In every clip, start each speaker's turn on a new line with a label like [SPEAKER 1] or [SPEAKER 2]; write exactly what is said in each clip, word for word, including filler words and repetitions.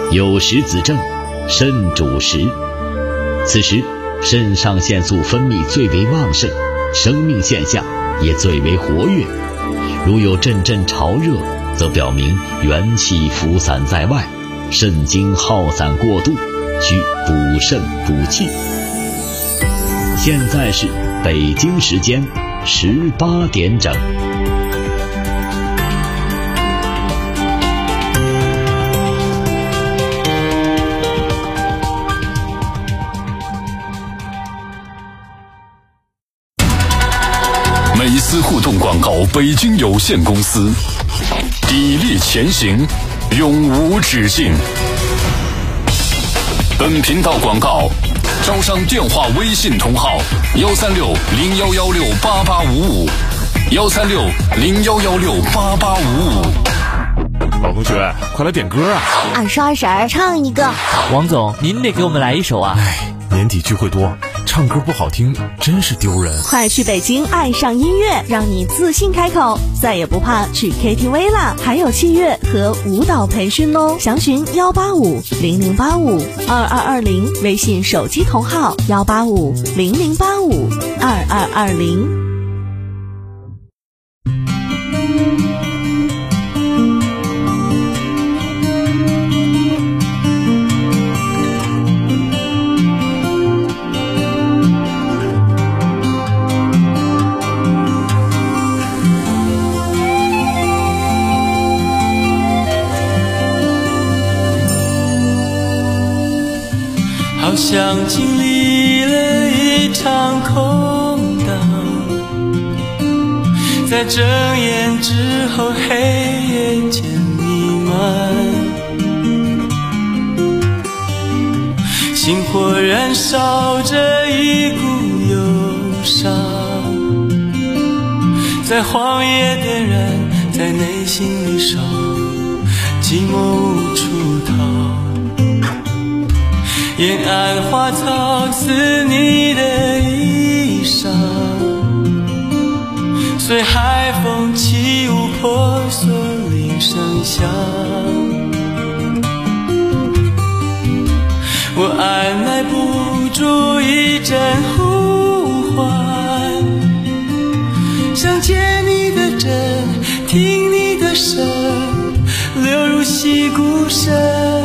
[SPEAKER 1] 酉时子正，肾主食。此时肾上腺素分泌最为旺盛，生命现象也最为活跃。如有阵阵潮热，则表明元气浮散在外，肾精耗散过度，需补肾补气。现在是北京时间十八点整。
[SPEAKER 2] 美思互动广告北京有限公司，砥砺前行，永无止境。本频道广告招商电话微信同号幺三六零幺幺六八八五五，幺三六零幺幺六八八五五。
[SPEAKER 3] 老同学，快来点歌啊！
[SPEAKER 4] 二十二婶儿唱一个。
[SPEAKER 5] 王总，您得给我们来一首啊！
[SPEAKER 3] 哎，年底聚会多，唱歌不好听真是丢人。
[SPEAKER 6] 快去北京爱上音乐，让你自信开口，再也不怕去 K T V 啦！还有器乐和舞蹈培训哦，详询幺八五零零八五二二二零，微信手机同号幺八五零零八五二二二零。
[SPEAKER 7] 好像经历了一场空档，在睁眼之后黑夜渐弥漫，心火燃烧着一股忧伤，在荒野点燃，在内心里烧，寂寞无处逃。沿岸花草似你的衣裳，随海风起舞婆娑铃声响。我按耐不住一阵呼唤，想牵你的针，听你的声，流入溪谷深。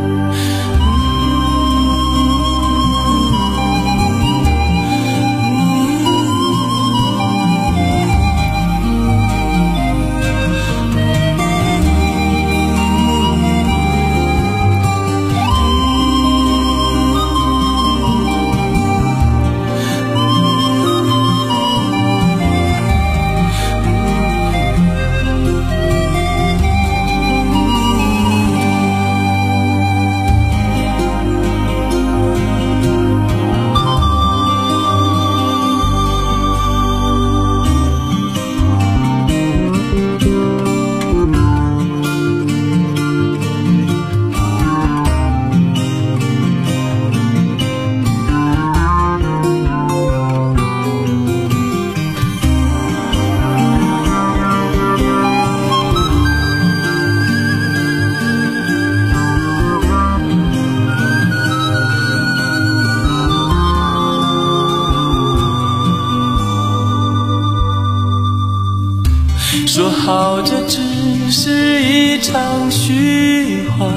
[SPEAKER 7] 说好这只是一场虚幻，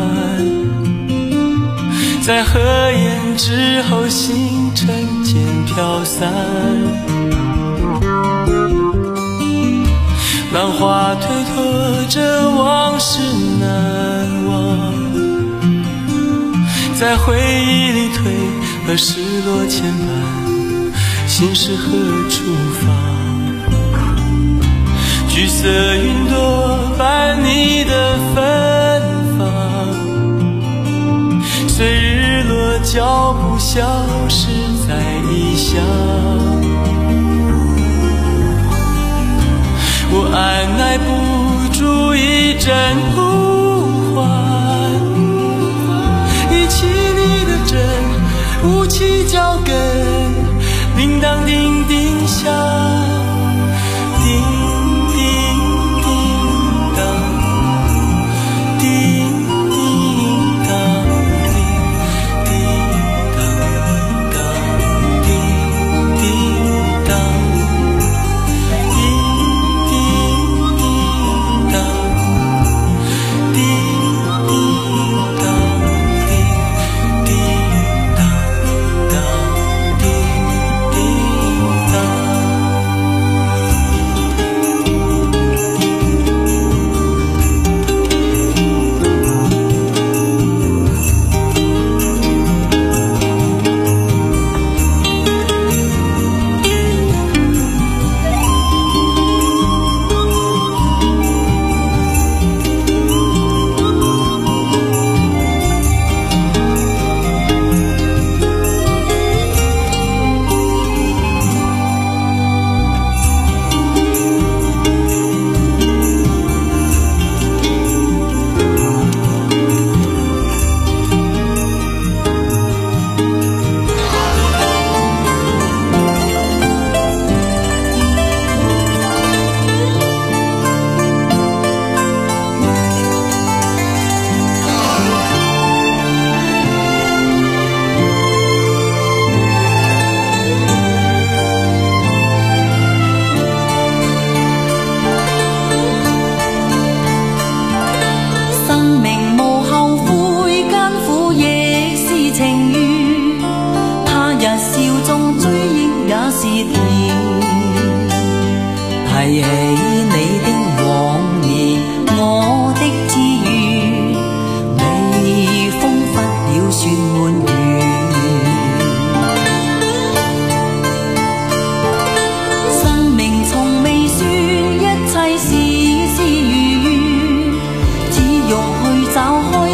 [SPEAKER 7] 在合眼之后星辰间飘散，浪花推脱着往事难忘，在回忆里推和失落牵绊，心是何处放？橘色云朵伴你的芬芳，随日落脚步消失在异乡。我按耐不住一阵呼唤，一起你的针，舞起脚跟，铃铛叮叮响，叮叮叮当，叮叮当。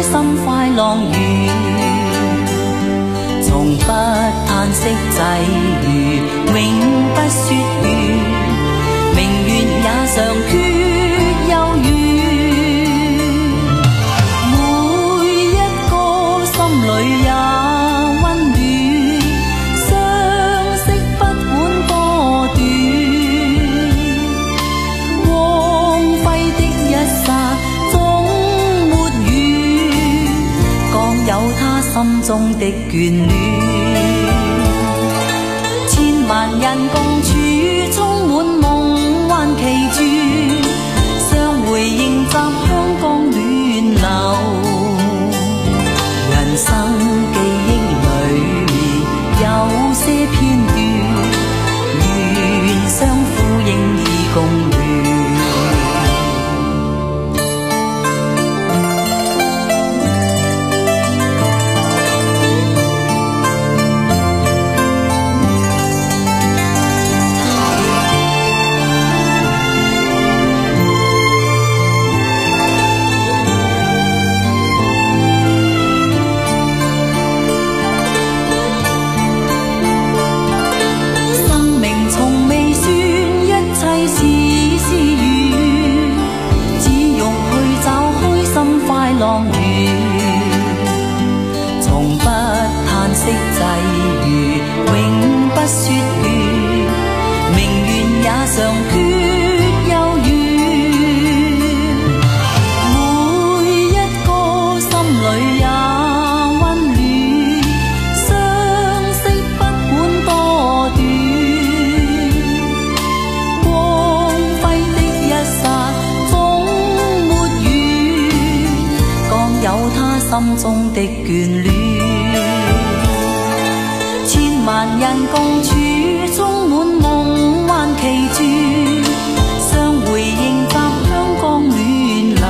[SPEAKER 8] 心快浪語，從不嘆息際遇，永不說語，明月也常缺憂鬱。每一個心裏也溫暖，相識不管多短，光輝的一剎總沒語，講有他心中的眷戀。千萬人共處，充滿夢幻奇蹟，相會迎集香江暖流。人生記憶裏面有些片段，願相呼應以共戀。浪語從不嘆息際遇，永不說語，明月也常缺憂鬱。每一個心裏也溫暖，相識不管多短，光輝的一剎有他心中的眷戀，千萬人共處，充滿夢幻奇蹟，相會迎集香江暖流。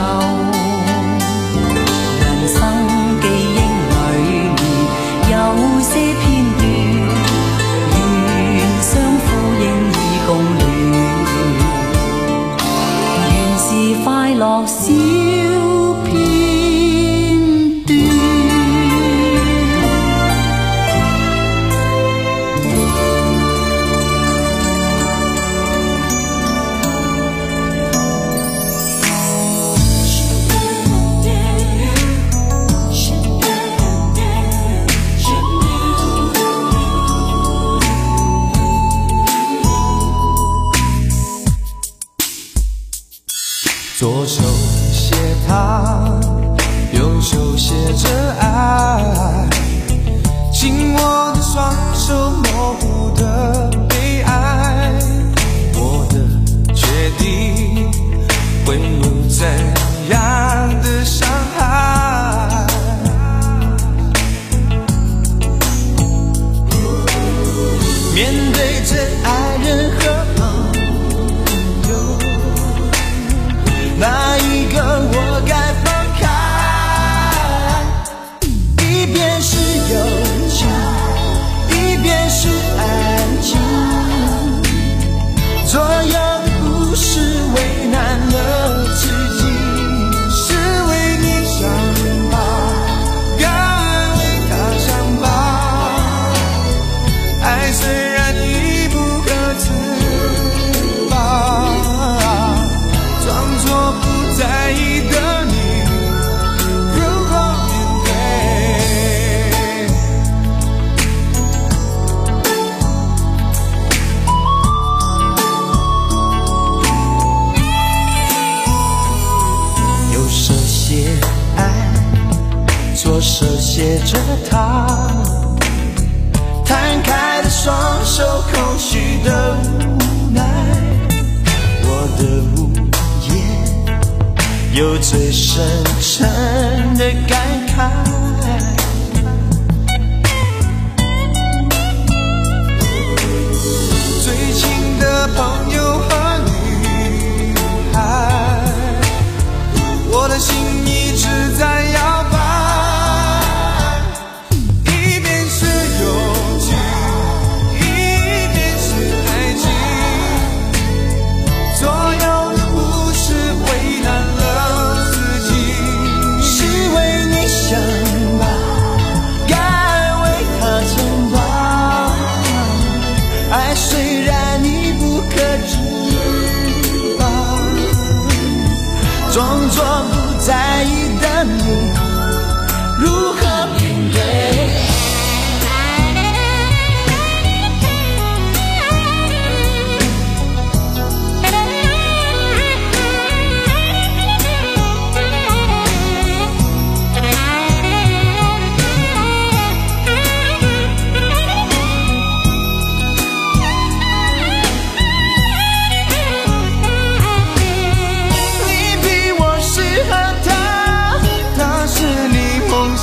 [SPEAKER 8] 人生記憶裏面有些片段，願相呼應以共戀，原是快樂小片。
[SPEAKER 7] 左手写他，右手写着爱，紧握的双手模糊的悲哀，我的决定会有怎样的伤害？面对真爱人和哪一个我该放开？一边是友情，一边是爱情，左右不是为难了自己，是为你想吧，该为他想吧。爱虽然已不可自拔，装作不在意的你，如何面对？右手写爱，左手写着他，摊开的双手，空虚的无奈，我的无有最深沉的感慨，最亲的朋友和女孩，我的心一直在摇摆，一边是友情，一边是爱情，左右的不是为难了自己，是为你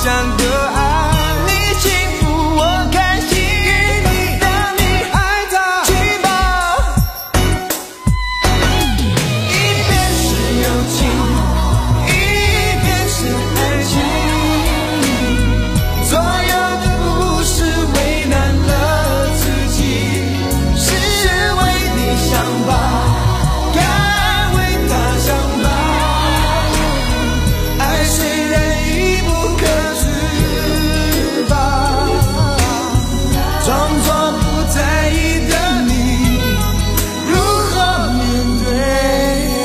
[SPEAKER 7] 想的爱你幸福我开心，让你爱他去吧。一边是友情，一边是爱情，所有的故事为难了自己，是为你想吧，该为他想吧。爱虽然已不可自拔，装作不在意的你如何面对？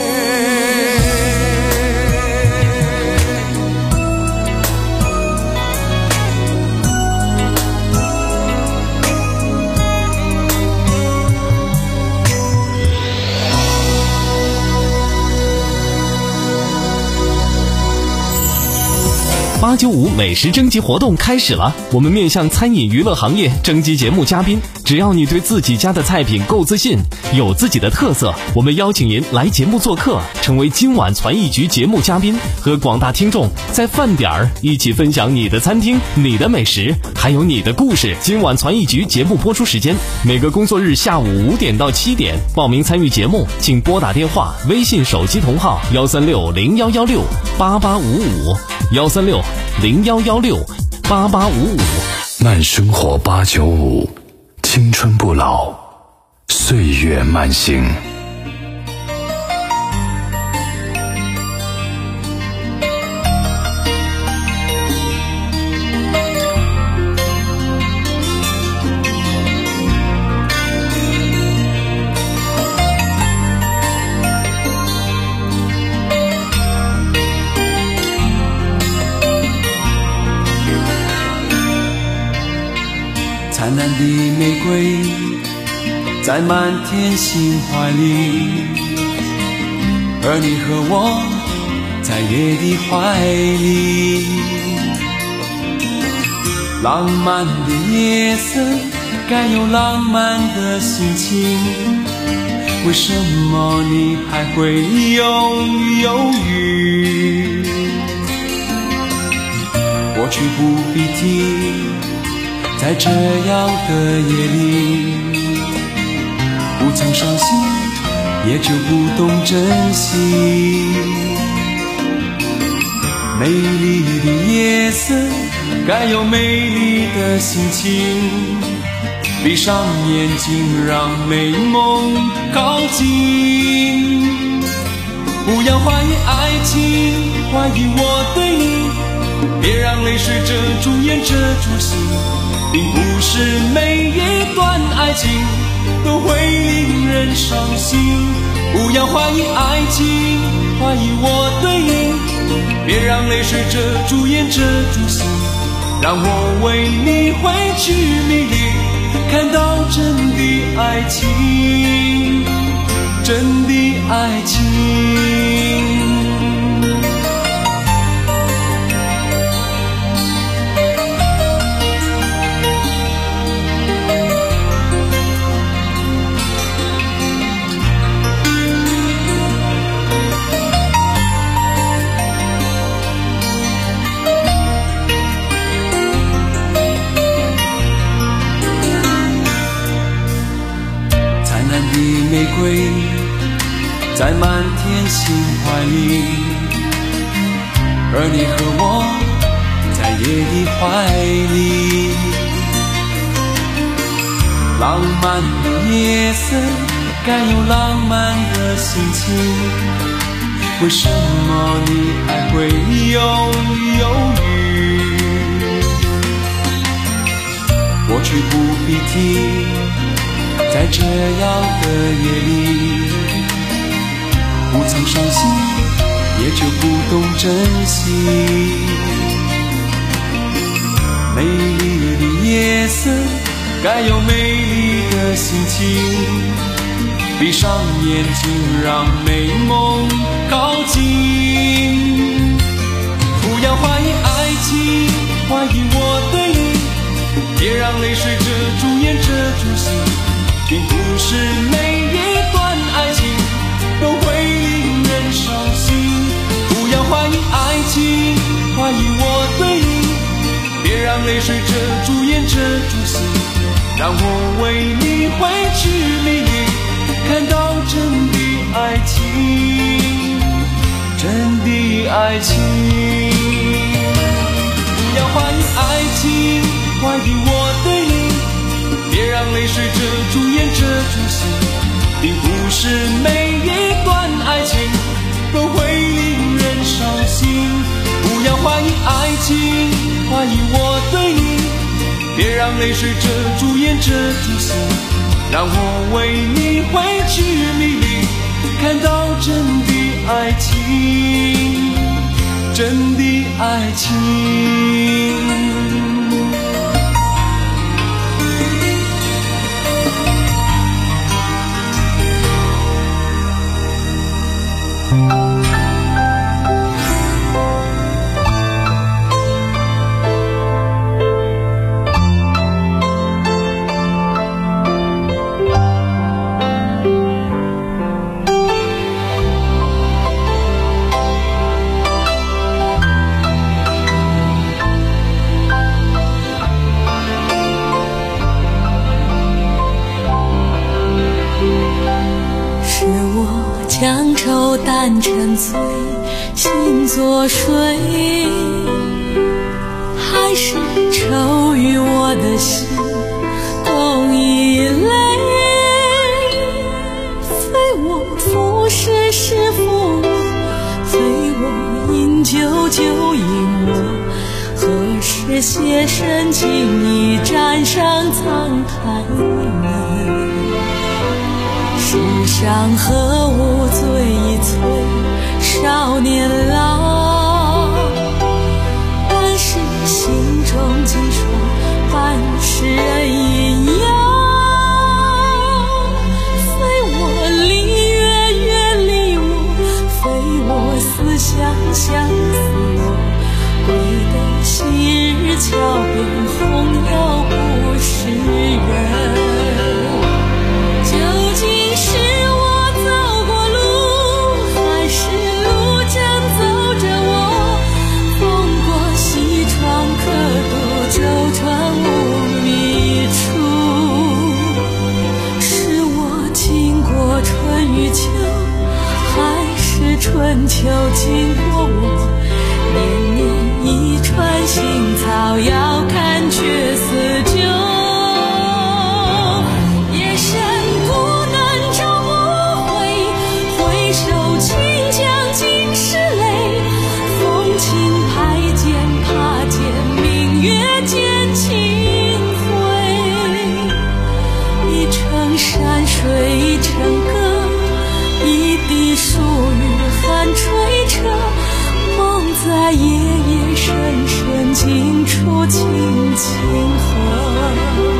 [SPEAKER 9] 八九五美食征集活动开始了，我们面向餐饮娱乐行业征集节目嘉宾，只要你对自己家的菜品够自信，有自己的特色，我们邀请您来节目做客，成为今晚传艺局节目嘉宾，和广大听众在饭点儿一起分享你的餐厅、你的美食，还有你的故事。今晚传艺局节目播出时间每个工作日下午五点到七点，报名参与节目请拨打电话、微信手机同号幺三六零幺幺六八八五五幺三六零幺幺六八八五五。
[SPEAKER 2] 慢生活八九五，青春不老，岁月慢行。
[SPEAKER 7] 灿烂的玫瑰在满天星怀里，而你和我在夜的怀里。浪漫的夜色该有浪漫的心情，为什么你还会犹豫犹豫？过去不必提，在这样的夜里，不曾伤心，也就不懂珍惜。美丽的夜色该有美丽的心情，闭上眼睛让美梦靠近。不要怀疑爱情，怀疑我对你，别让泪水遮住眼遮住心，并不是每一段爱情都会令人伤心。不要怀疑爱情，怀疑我对你，别让泪水遮住眼遮住心，让我为你挥去迷离，看到真的爱情，真的爱情。玫瑰在满天星怀里，而你和我在夜的怀里。浪漫的夜色该有浪漫的心情，为什么你还会犹豫犹豫？过去不必提，在这样的夜里，不曾伤心，也就不懂珍惜。美丽的夜色该有美丽的心情，闭上眼睛让美梦靠近。不要怀疑爱情，怀疑我对你，别让泪水遮住眼遮住心，并不是每一段爱情都会令人伤心。不要怀疑爱情，怀疑我对你， 泪水遮住眼遮住心，让我为你绘制美丽，看到真的爱情，真的爱情。不要怀疑爱情，怀疑我对你，别让泪水遮住眼遮住心，并不是每一段爱情都会令人伤心。不要怀疑爱情，怀疑我对你，别让泪水遮住眼遮住心，让我为你绘制美丽，看到真的爱情，真的爱情。
[SPEAKER 8] 将愁淡成醉，心作水，还是愁与我的心共一泪。非我负是是负我，非我饮酒就饮我，何时携身情谊沾上苍苔门？世上何无醉一醉少年郎，但是心中几双半世人阴阳。非我离月月离我，非我思乡相思我，归得昔日桥边红油不是人。春秋经过我，年年一川新草，遥看却似旧。夜深孤单找不回，回首清江尽是泪。风轻拍剑，怕见明月见清辉。一程山水一程歌，一滴疏雨吹彻，梦在夜夜深深尽处清清河。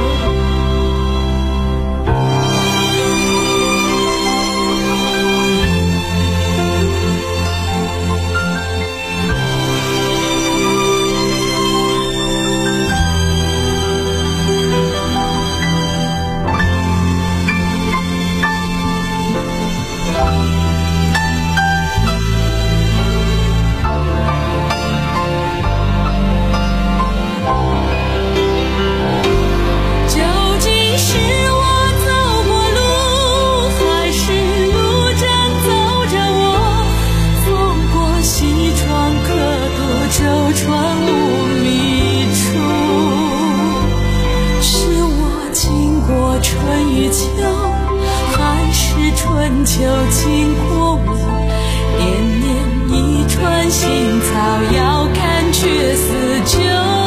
[SPEAKER 8] 春秋经过我，年年一川新草，遥看却似旧。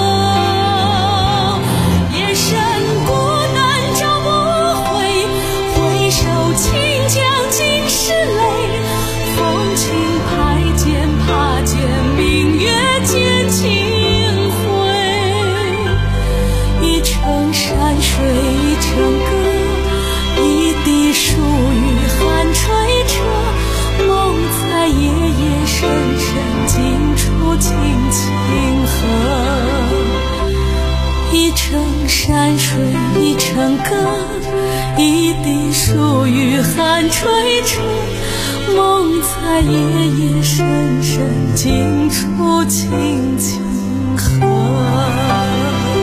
[SPEAKER 8] 夜深孤单找不回，回首清江尽是泪。风轻拍剑，怕见明月见清辉。一程山水一程歌，一滴疏雨吹彻，梦在夜夜深深尽处清清河。一程山水一程歌，一滴疏雨寒吹彻，梦在夜夜深深尽处清清河。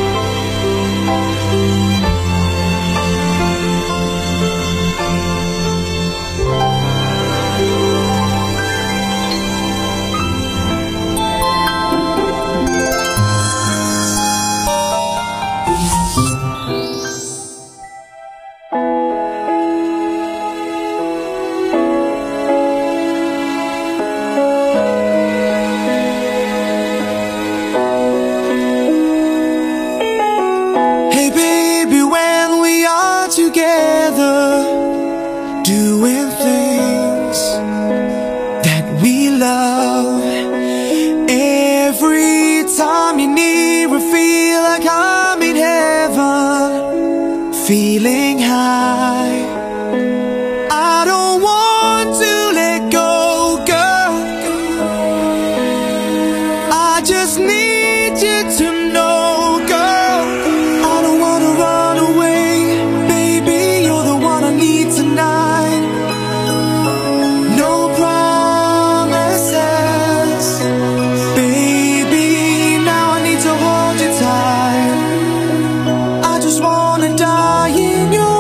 [SPEAKER 7] I feel like I'm in heaven, feeling high. I don't want to let go, girl. I just need you to know, girl. I don't wanna run away, baby, you're the one I need tonight. No promises, baby, now I need to hold you tight. I just wanna die in your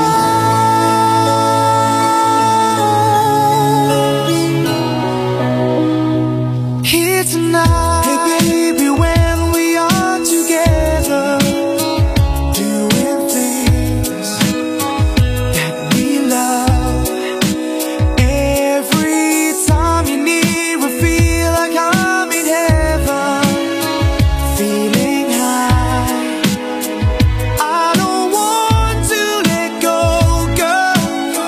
[SPEAKER 7] arms here tonight. Hey baby, when we are together, doing things that we love, every time you're near I feel like I'm in heaven, feeling high. I don't want to let go, girl.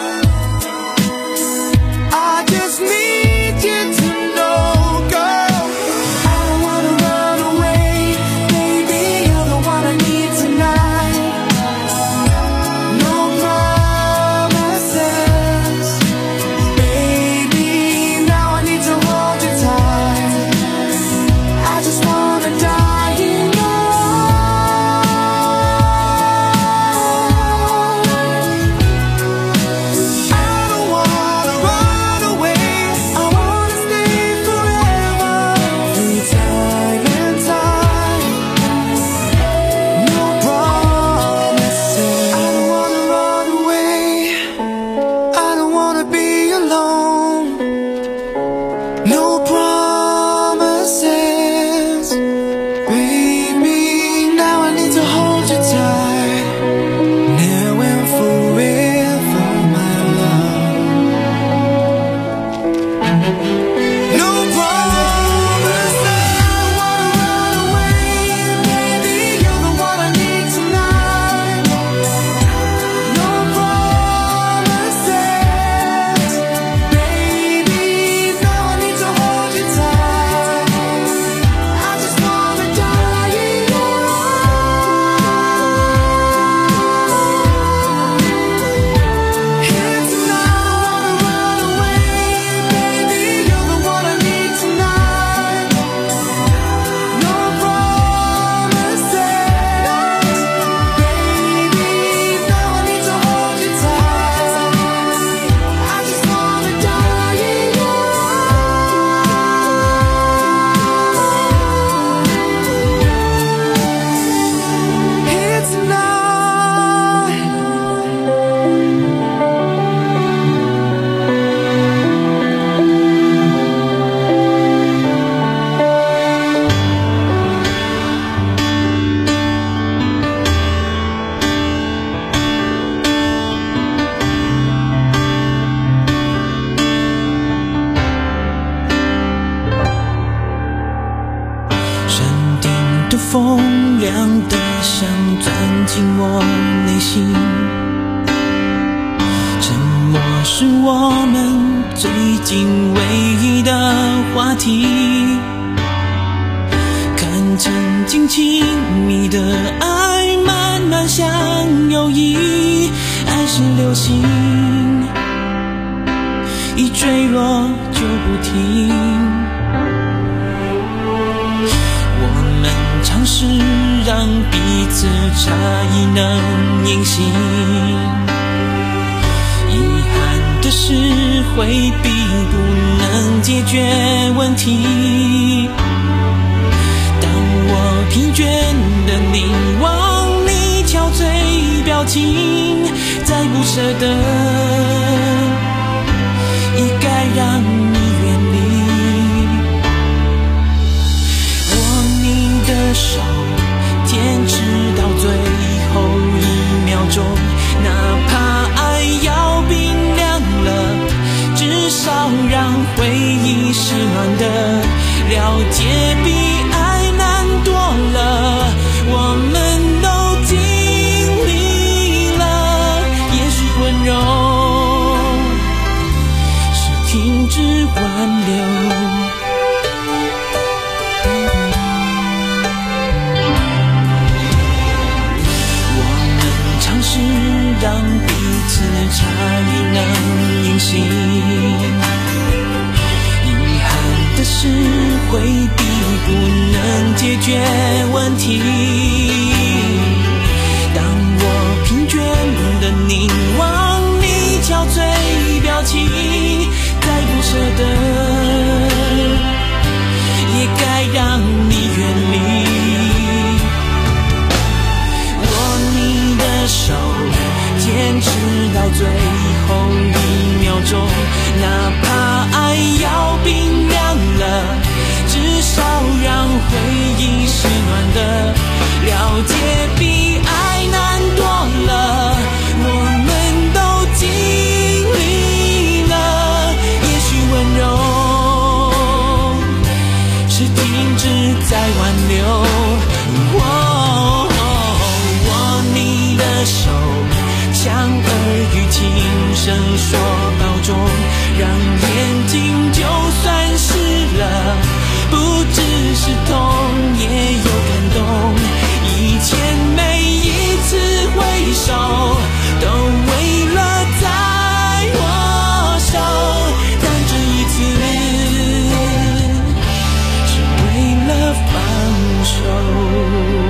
[SPEAKER 7] I just need you to know, girl. I don't wanna run away, baby, you're the one I need tonight. No promises, baby, now I need to hold you tight. I just wanna die in your arms. I don't wanna run away, I wanna stay forever, through time and time. No promises. I don't wanna run away, I don't wanna be alone. No promises, baby, now I need to hold you tight. Now and forever, my love. No promises. I don't wanna run away, baby, you're the one I need tonight. No promises, baby, now I need to hold you tight. I just wanna die in your arms here tonight. I wanna run away, baby, you're the one I need tonight. No promises, baby, now I need to hold you tight. I just wanna die in your arms here tonight.山顶的风凉得像钻进我内心，沉默是我们最近唯一的话题。看曾经亲密的爱慢慢像友谊，爱是流星，一坠落就不停。我们尝试让彼此差异能隐形，遗憾的是回避不能解决问题。当我疲倦的凝望你憔悴表情，再不舍得也该让你远离。握你的手，坚持到最后一秒钟，哪怕爱要冰凉了，至少让回忆是暖的。了解比爱难多了，我们都经历了，也许温柔是停止挽留。 气。当我疲倦的凝望你憔悴表情，再不舍得也该让你远离。握你的手，坚持到最后一秒钟，哪怕爱要冰凉了，至少让回忆是暖的。了解比爱难多了，我们都经历了。也许温柔是停止在挽留。哦，握你的手，像耳语轻声说保重，让眼睛就算湿了，不只是痛也有感动。以前每一次挥手都为了在握手，但这一次是为了放手。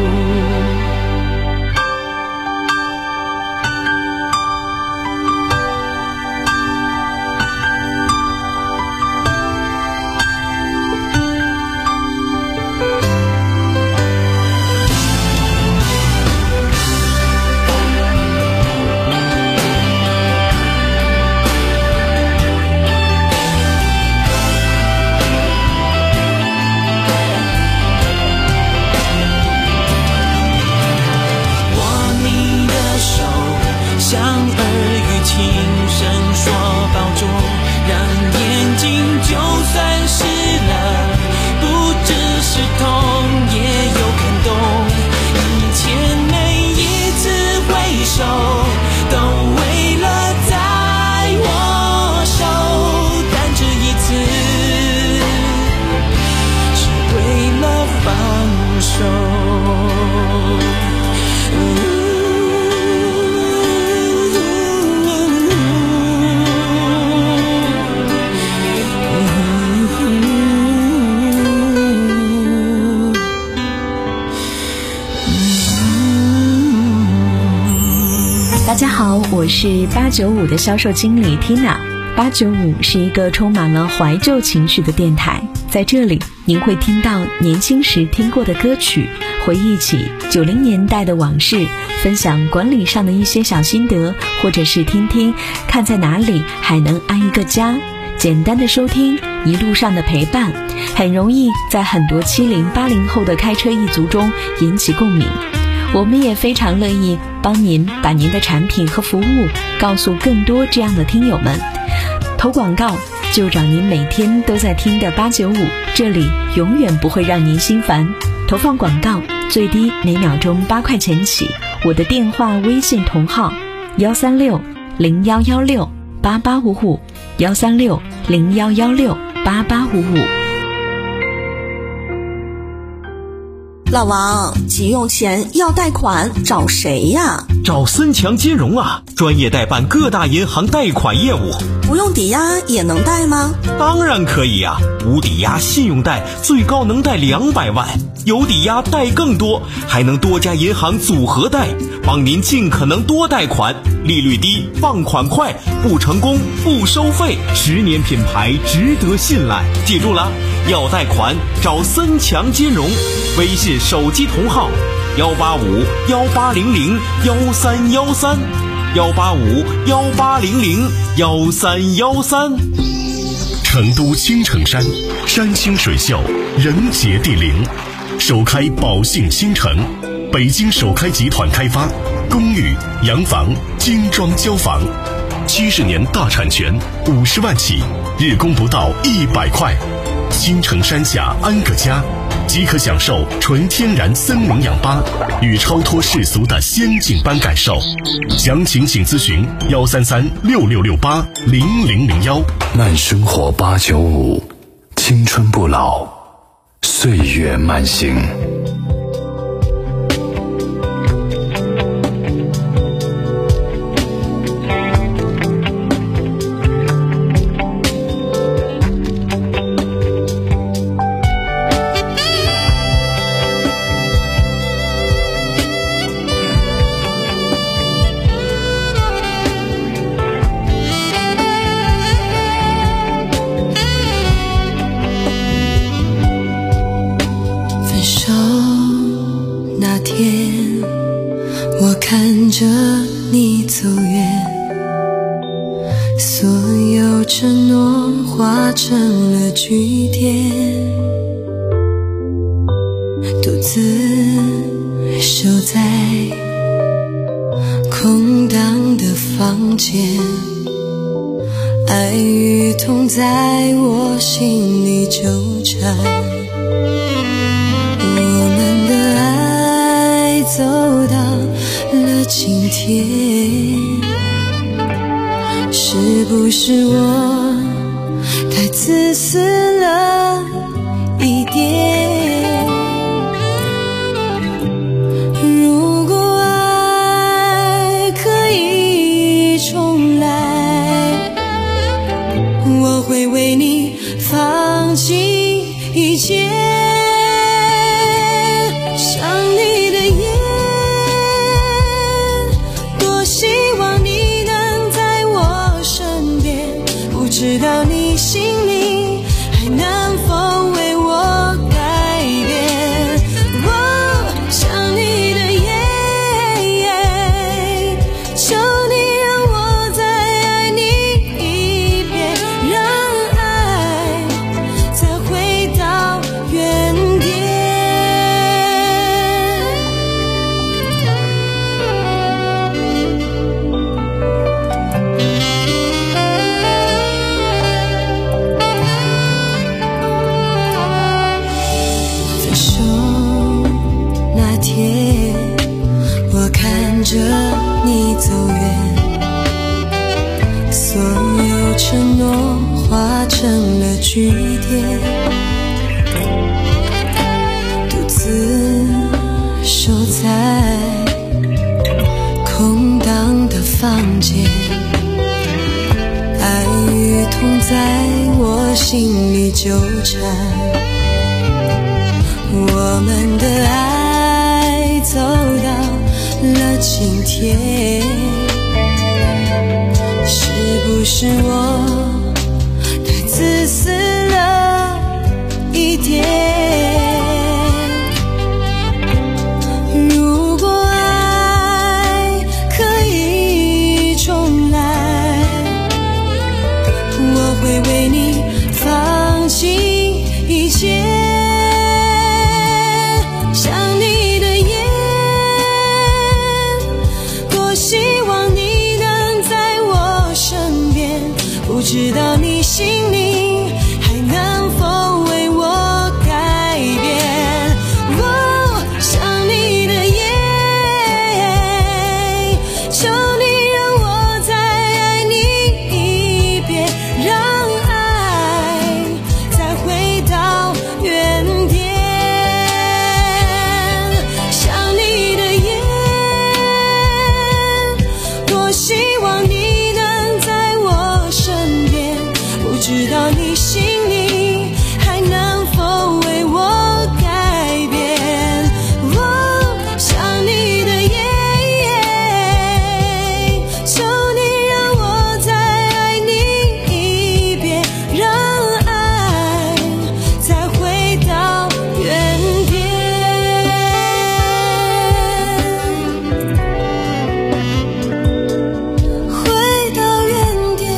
[SPEAKER 7] 像耳语轻声说保重，让眼睛就算湿了，不只是痛也有感动。以前每一次挥手都为了在握手，但这一次是为了放手。嗯
[SPEAKER 6] 大家好，我是八九五的销售经理 Tina。 八九五是一个充满了怀旧情绪的电台，在这里您会听到年轻时听过的歌曲，回忆起九零年代的往事，分享管理上的一些小心得，或者是听听看在哪里还能安一个家。简单的收听，一路上的陪伴，很容易在很多七零八零后的开车一族中引起共鸣。我们也非常乐意帮您把您的产品和服务告诉更多这样的听友们。投广告就找您每天都在听的八九五，这里永远不会让您心烦。投放广告最低每秒钟八块钱起，我的电话微信同号幺三六零幺幺六八八五五，幺三六零幺幺六八八五五。
[SPEAKER 10] 老王，急用钱要贷款找谁呀？
[SPEAKER 11] 找森强金融啊，专业代办各大银行贷款业务。
[SPEAKER 10] 不用抵押也能贷吗？
[SPEAKER 11] 当然可以啊，无抵押信用贷最高能贷两百万，有抵押贷更多，还能多家银行组合贷，帮您尽可能多贷款，利率低，放款快，不成功不收费，十年品牌值得信赖。记住了，要贷款找森强金融，微信手机同号幺八五幺八零零幺三幺三，幺八五幺八零零幺三幺三。
[SPEAKER 12] 成都青城山，山清水秀，人杰地灵，首开宝信新城，北京首开集团开发，公寓、洋房、精装交房，七十年大产权，五十万起，日供不到一百块。青城山下安个家，即可享受纯天然森林氧吧与超脱世俗的仙境般感受。详情请咨询幺三三六六六八零零零幺。
[SPEAKER 2] 慢生活八九五，青春不老，岁月慢行。
[SPEAKER 13] 那天，我看着你走远，所有承诺化成了句点，独自守在空荡的房间，爱与痛在我心里纠缠，我们的爱走到了今天，是不是我太自私了一点？如果爱可以重来，我会为你放弃一切。想你的夜，多希望你能在我身边，不知道你心里还能否为我改变。哦，想你的夜，求你让我再爱你一遍，让爱再回到原点。分手那天，我看着你走远，所有承诺化成了句点，独自守在空荡的房间，爱与痛在我心里纠缠，我们的爱走到了今天，是不是我太自私了一点？如果爱可以重来，我会为你放弃一切。想你的夜，多希望你能在我身边，不知道你心里还能否为我改变。哦，想你的夜，求你让我再爱你一遍，让爱再回到原点。想你的夜，多希望你能在我身边，不知道你心里还能否为我改变。哦，想你的夜，求你让我再爱你一遍，让爱再回到原点。回到原点。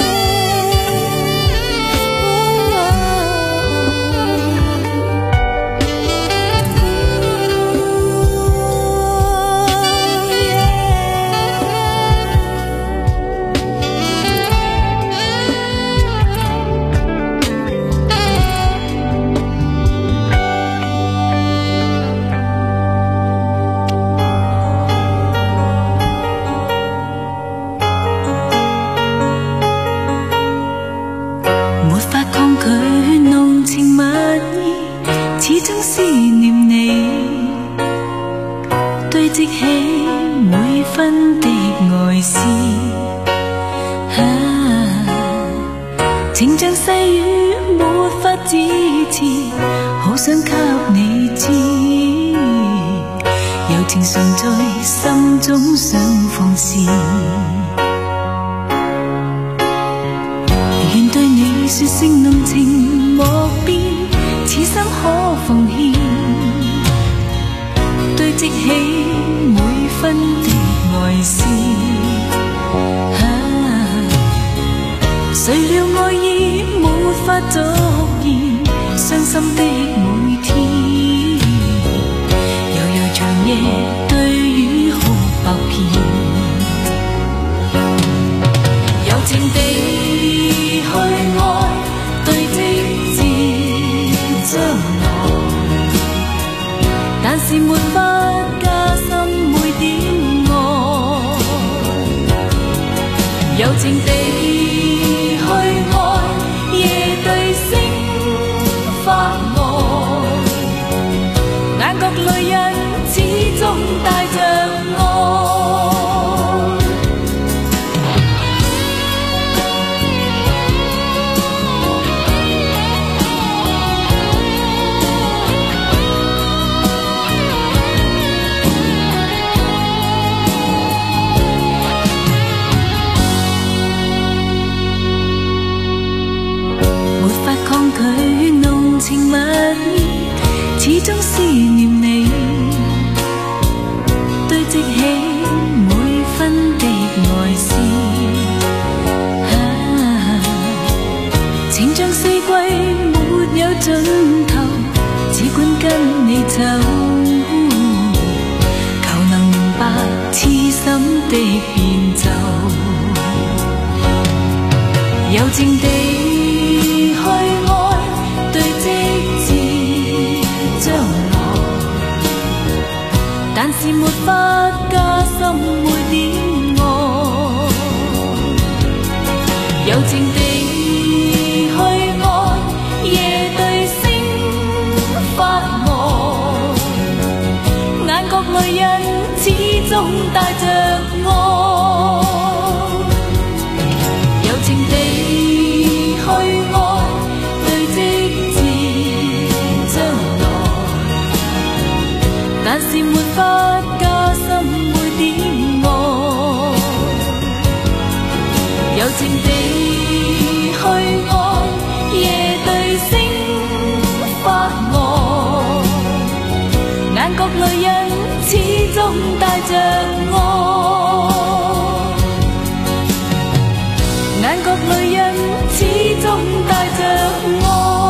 [SPEAKER 8] 沒法抗拒濃情蜜意，始終思念你，堆積起每分的愛思。啊，情像細雨沒法自持，好想給你知，柔情常在心中想放肆。願對你說聲濃情莫變，此心可奉獻。對積起每分的愛思。啊，誰料愛意沒法續現，傷心的每天，悠悠長夜對雨哭百遍，柔情地去愛，對直至將來，但是沒法加深每點愛，柔情地去愛，夜對星發呆，眼角淚印始終帶着愛。抗拒濃情蜜意，始終思念你，堆積起每分的愛思。啊，情像四季沒有盡頭，只管跟你走，求能明白痴心的變奏，柔情地去愛，對直至將來，但是沒法加深每點愛，柔情地去愛，夜對星發呆，眼角淚印始終帶着愛，柔情地去愛，對直至將來，但是沒法加深每點愛，柔情地去愛，夜對星發呆，眼角淚印始終帶着愛，眼角淚印始終帶着愛。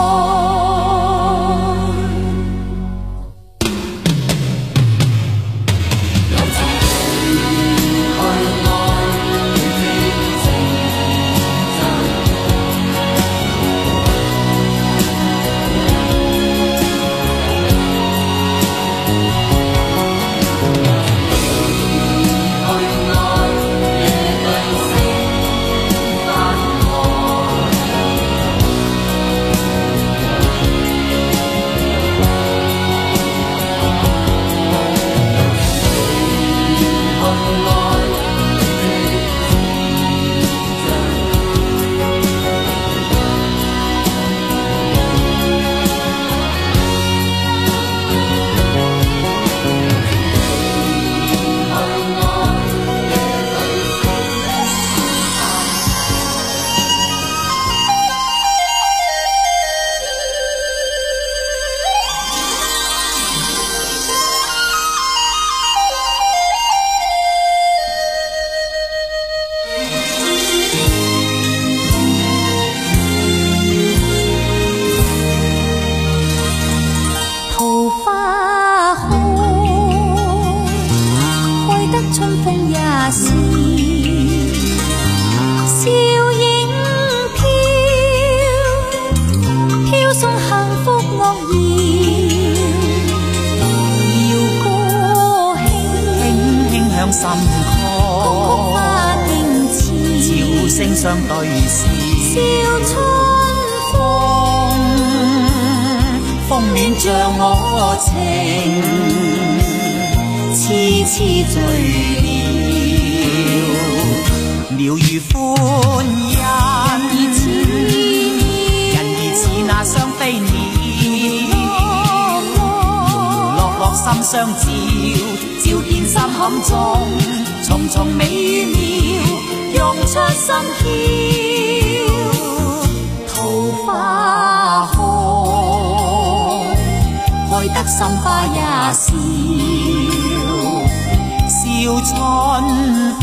[SPEAKER 14] 相對時，
[SPEAKER 8] 笑春
[SPEAKER 14] 風，風暖着我情，痴痴醉了，鳥語歡欣，人兒似那雙飛鳥，落落心相照，照見心坎中，重重美妙。用出心竅，桃花開，開得心花也笑。 春風，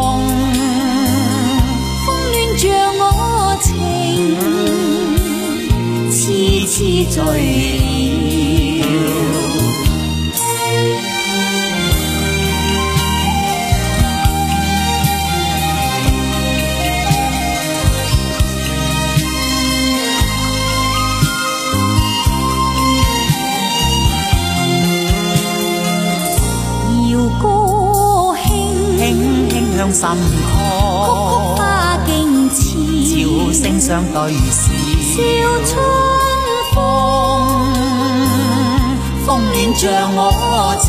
[SPEAKER 8] 風戀着我情，痴痴醉了。
[SPEAKER 14] 向心
[SPEAKER 8] 曲曲花徑似，
[SPEAKER 14] 潮聲相對時，
[SPEAKER 8] 笑春風，
[SPEAKER 14] 風戀着我情，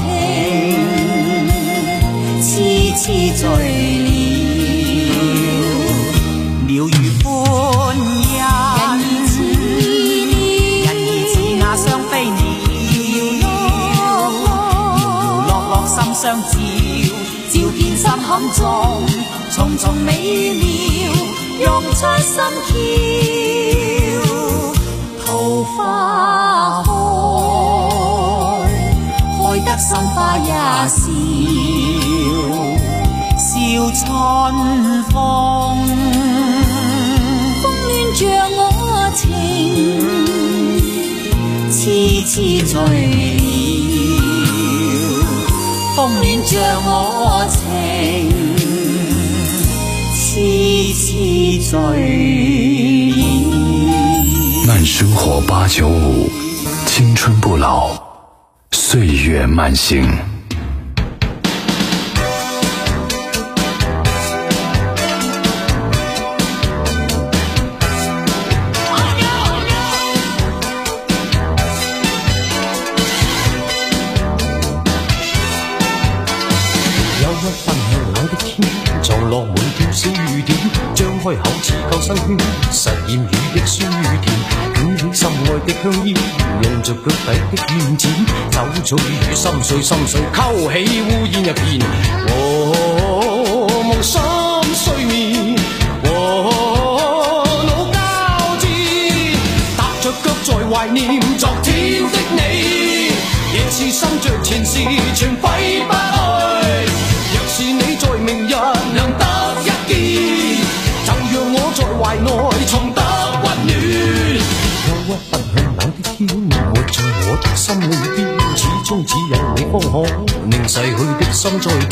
[SPEAKER 14] 痴痴醉了。鳥語歡欣，人兒似那雙飛鳥，搖搖樂樂心相照，照見心坎中重重美妙，湧出心竅。桃花開，開得心花也笑，笑春風，
[SPEAKER 8] 風戀着我情，
[SPEAKER 14] 痴痴醉了。風戀着我情，痴痴醉了。
[SPEAKER 2] 慢生活八九五，青春不老，岁月慢行。
[SPEAKER 15] 落滿條小雨點，張開口似救生圈，實驗雨的酸與甜，捲起心愛的香煙，用着腳底的軟墊，酒醉與心碎心碎，勾起烏煙一片。哦，夢心睡眠，哦，腦交戰，踏着腳在懷念昨天的你，夜是心着前事全揮不去。若是你在明日能得一見，就讓我在懷內重得溫暖。憂鬱不向冷的天，活在我的心裏邊，始終只有你方可令逝去的心再變。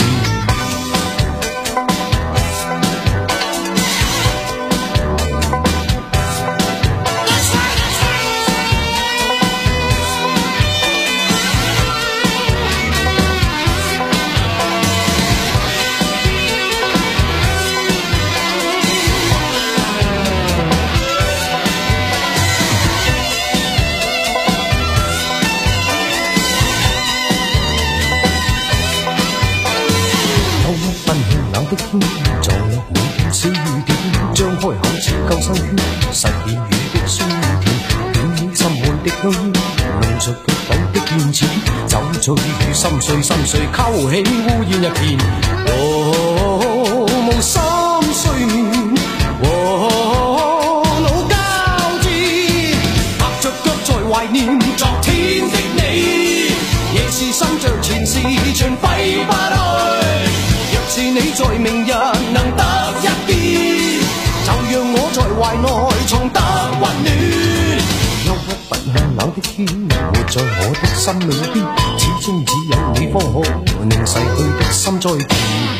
[SPEAKER 15] 撞落每條小雨點，張開口似救生圈，實現雨的酸與甜，捲起心愛的香煙，弄着腳底的燕子，酒醉與心碎心碎，勾起烏煙一片。哦，無心睡眠，哦，腦交戰，踏着腳在懷念昨天的你，夜是心着前事全揮不去。若是你在明日能得一見，就讓我在懷內重得溫暖。憂鬱不向冷的天，活在我的心裏邊，始終只有你方可令逝去的心再見。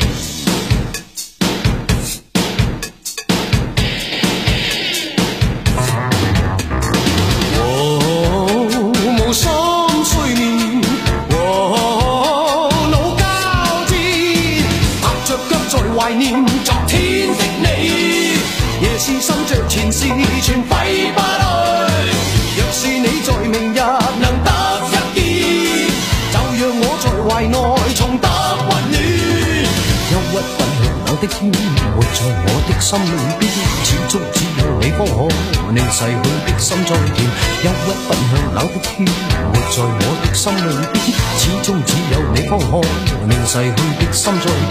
[SPEAKER 15] 懷念昨天的你，夜是心着前事全揮不去。若是你在明日能得一見，就讓我在懷內重得溫暖。憂鬱不向冷的天，活在我的心裏邊，始終只有你方可令逝去的心再甜。憂鬱不向冷的天，活在我的心裏邊，始終只有你方可令逝去的心再甜。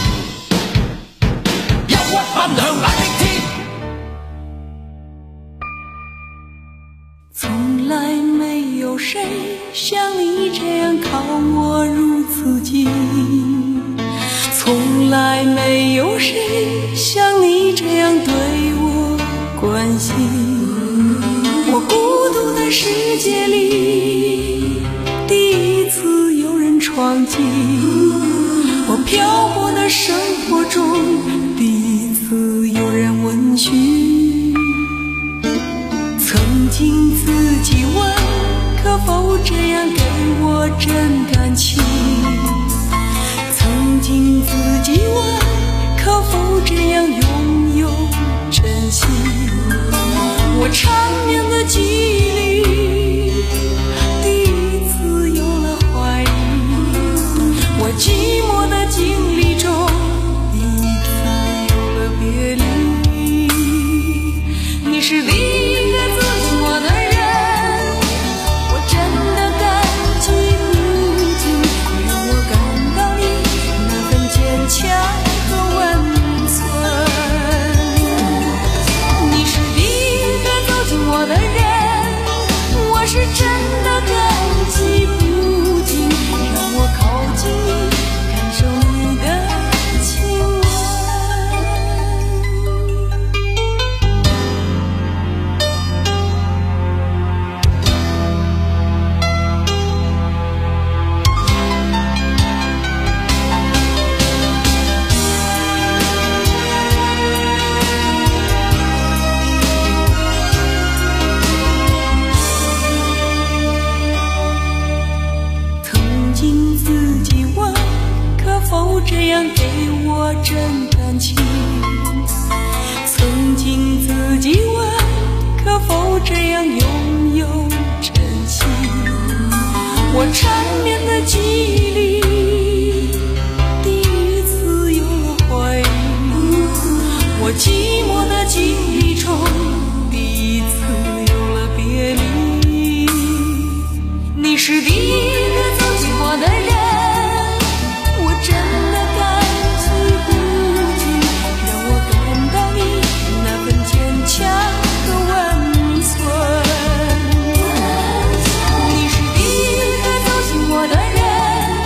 [SPEAKER 15] 奔向冷的天，
[SPEAKER 8] 從來沒有誰像你這樣靠我如此近，
[SPEAKER 13] 有谁像你这样对我关心。我孤独的世界里，第一次有人闯进。我漂泊的生活中，第一次有人问询。曾经自己问，可否这样给我真感情？曾经自己问，可否这样拥有真心？我缠绵的记忆里，第一次有了怀疑。我寂寞的经历中，第一次有了别离。你是第一个走进我的人，我真的感激不尽，让我感到你那份坚强和温存。你是第一个走进我的人，我是真的感激不尽，让我靠近你，感受你的亲吻。曾经自己问，可否这样给我真感情？曾经自己问，可否这样拥有真心？我缠绵的记忆里，第一次有了怀疑。我寂寞的经历中，第一次有了别离。你是第一个走进我的人，我真的感激不尽，让我感到你那份坚强和温存。你是第一个走进我的人，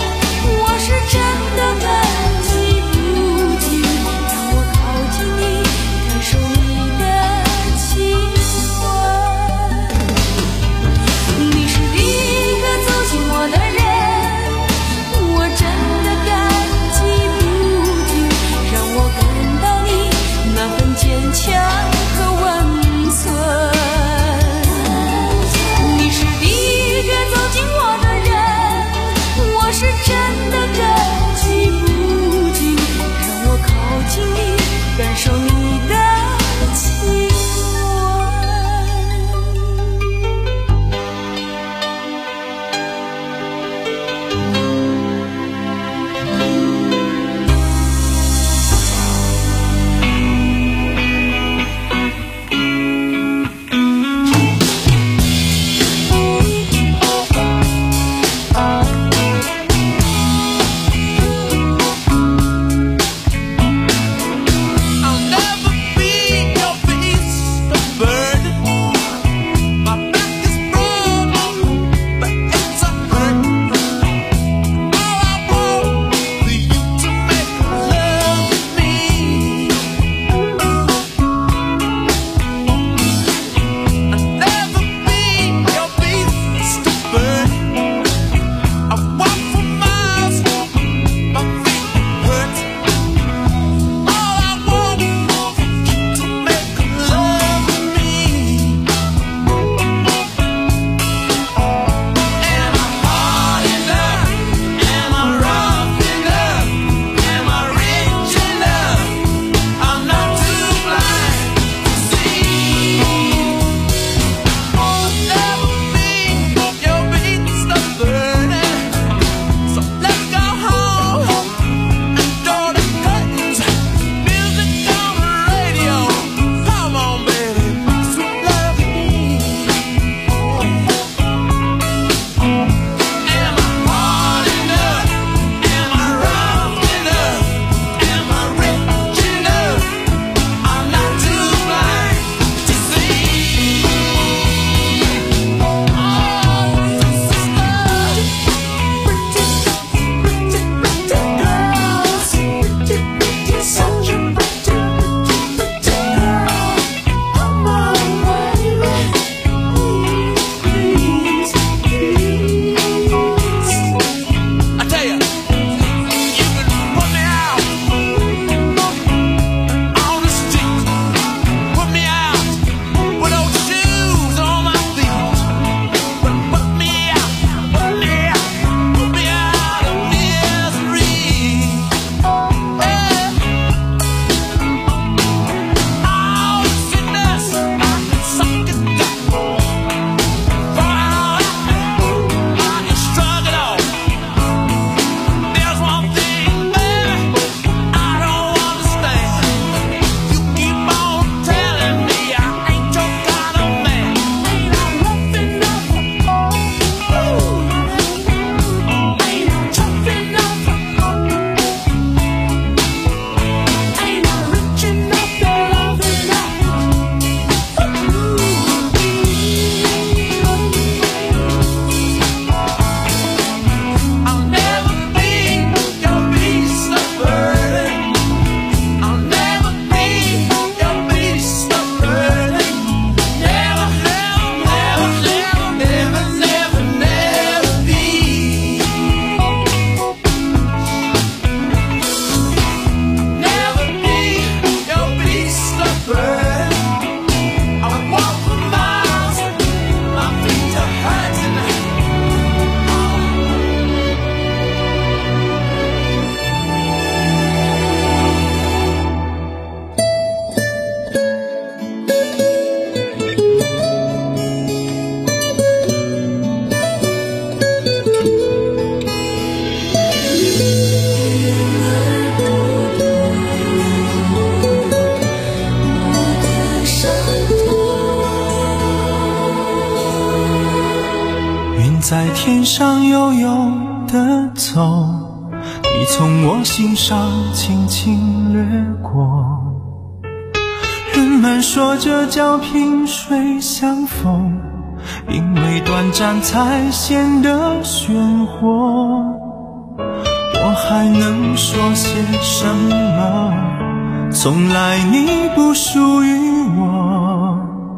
[SPEAKER 7] 天上悠悠地走，你从我心上轻轻掠过。人们说这叫萍水相逢，因为短暂才显得鲜活。我还能说些什么？从来你不属于我，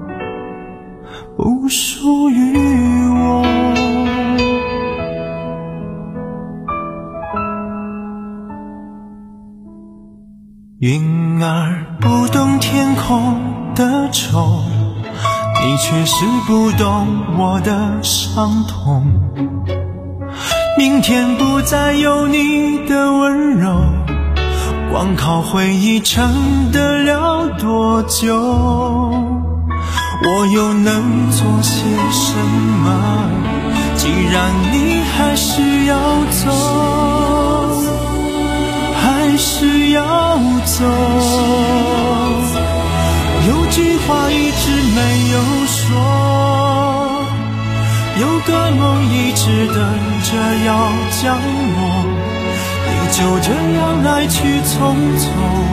[SPEAKER 7] 不属于我。云儿不懂天空的愁，你却是不懂我的伤痛。明天不再有你的温柔，光靠回忆撑得了多久？我又能做些什么？既然你还是要走，还是要走。有句话一直没有说，有个梦一直等着要降落，你就这样来去匆匆，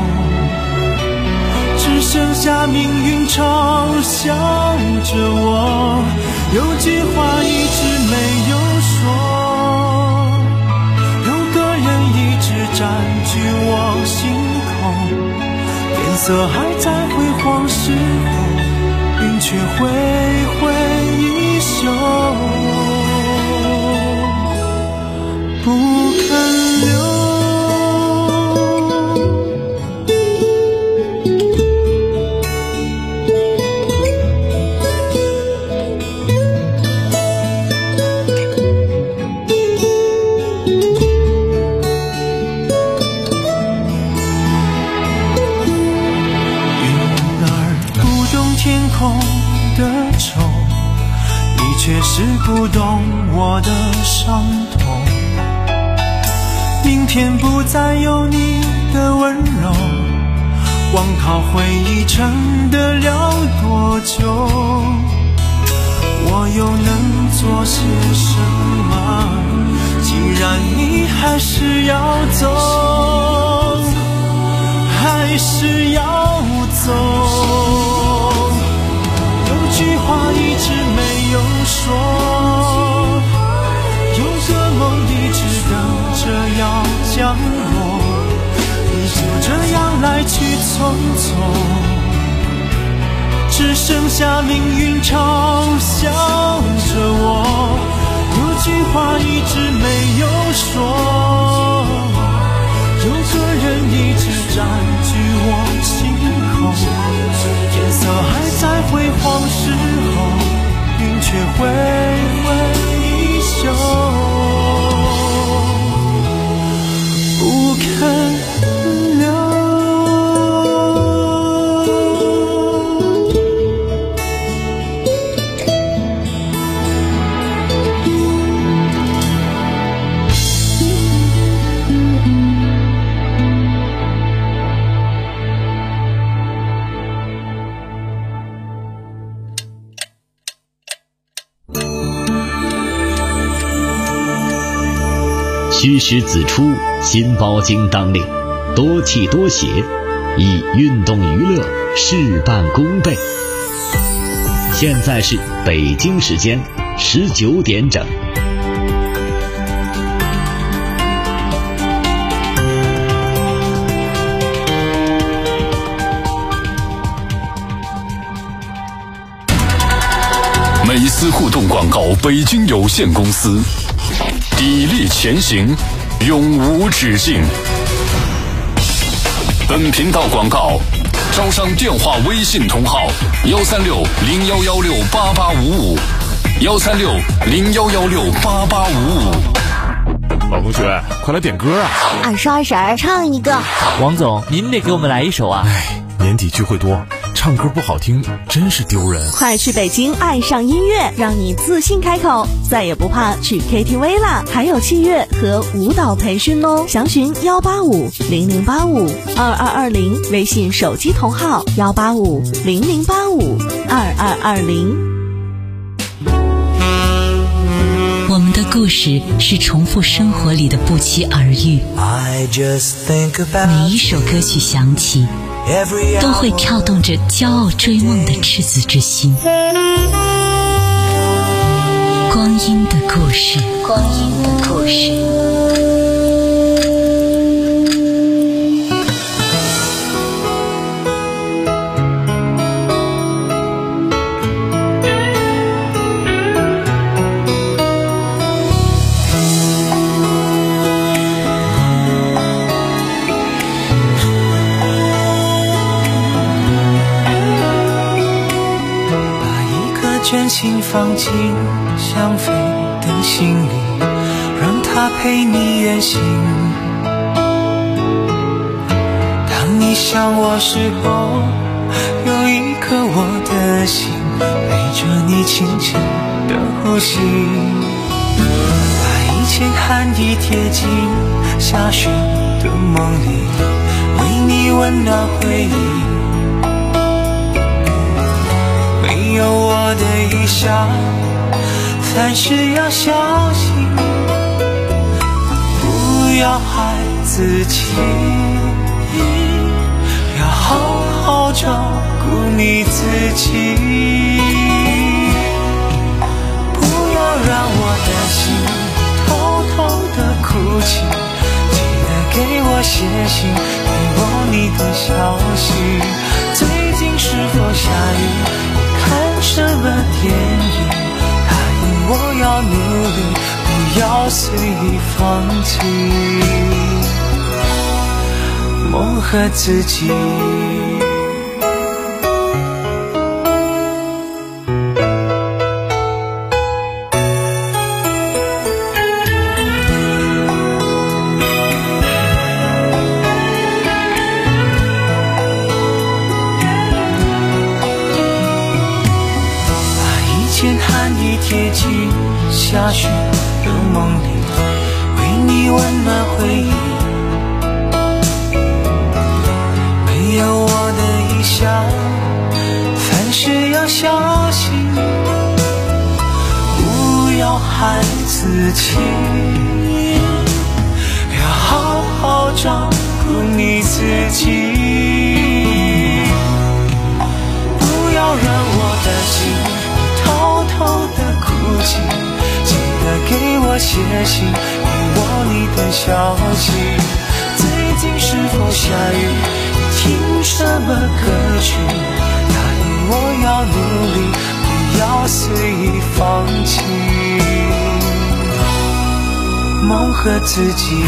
[SPEAKER 7] 只剩下命运嘲笑着我。有句话一直没有说，有个人一直占据我心口，颜色还在辉煌时候，云却挥挥衣袖，不肯留。却是不懂我的伤痛。明天不再有你的温柔，光靠回忆撑得了多久？我又能做些什么？既然你还是要走，还是要走。有句话一直没有说，有个梦一直等着要降落，你就这样来去匆匆，只剩下命运嘲笑着我。有句话一直没有说，有个人一直占据我心口，颜色还在辉煌时候，云却挥挥衣袖，不肯留。
[SPEAKER 1] 虚实子出，心包经当令，多气多血，以运动娱乐事半功倍。现在是北京时间十九点整。
[SPEAKER 2] 美思互动广告北京有限公司，砥砺前行，永无止境。本频道广告招商电话微信同号幺三六零幺幺六八八五五幺三六零幺幺六八八五五。
[SPEAKER 3] 老同学，快来点歌啊！
[SPEAKER 4] 二十二婶唱一个。
[SPEAKER 5] 王总，您得给我们来一首啊！
[SPEAKER 3] 哎，年底聚会多，唱歌不好听真是丢人。
[SPEAKER 6] 快去北京爱上音乐，让你自信开口，再也不怕去 K T V 啦！还有器乐和舞蹈培训哦，详询幺八五零零八五二二二零，微信手机同号幺八五零零八五二二二零。
[SPEAKER 16] 我们的故事是重复生活里的不期而遇。每一首歌曲响起，都会跳动着骄傲追梦的赤子之心。光阴的故事，光阴的故事。
[SPEAKER 7] 真心放进想飞的心里，让它陪你远行。当你想我时候，有一颗我的心陪着你轻轻的呼吸，把一切寒意贴近下雪的梦里，为你温暖回忆。没有我的一笑，凡事要小心，不要害自己，要好好照顾你自己。不要让我的心偷偷的哭泣，记得给我写信，给我你的消息。最近是否下雨？看什么电影？答应我要努力，不要随意放弃梦和自己。贴近下雪的梦里，为你温暖回忆。没有我的一笑，凡事要小心，不要害自己，要好好照顾你自己。不要让我的心偷偷的哭泣，记得给我写信，给我你的消息。最近是否下雨？听什么歌曲？答应我要努力，不要随意放弃梦和自己。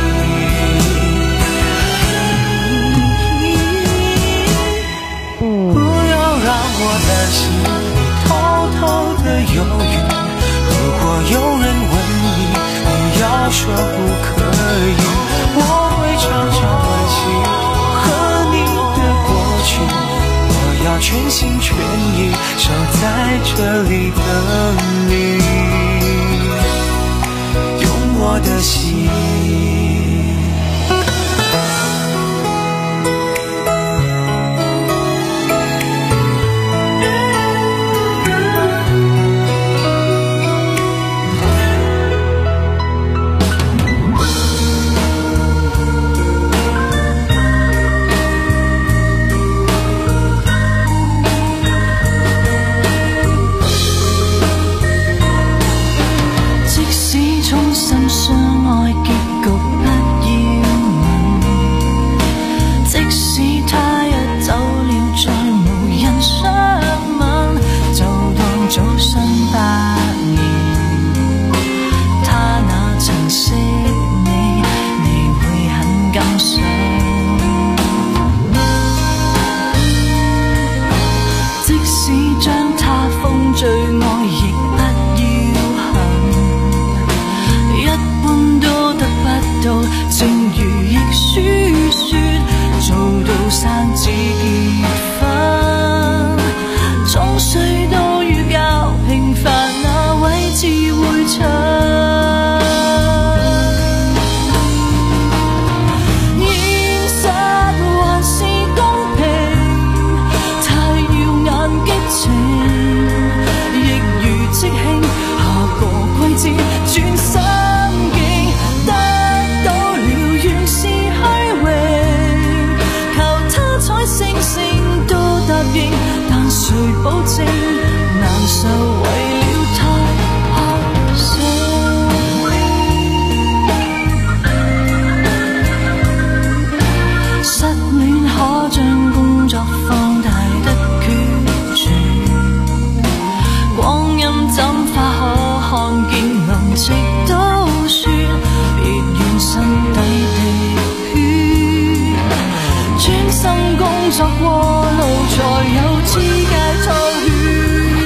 [SPEAKER 7] 不要让我的心偷偷的犹豫，如果有人问你，你要说不可以。我会常常惋惜和你的过去，我要全心全意守在这里等你，用我的心。
[SPEAKER 8] 轉保證，難受為了太學性。失戀可將工作放大得決絕，光陰怎化可看見能直到雪，別怨心底的血，專心工作過路才有資格吐血。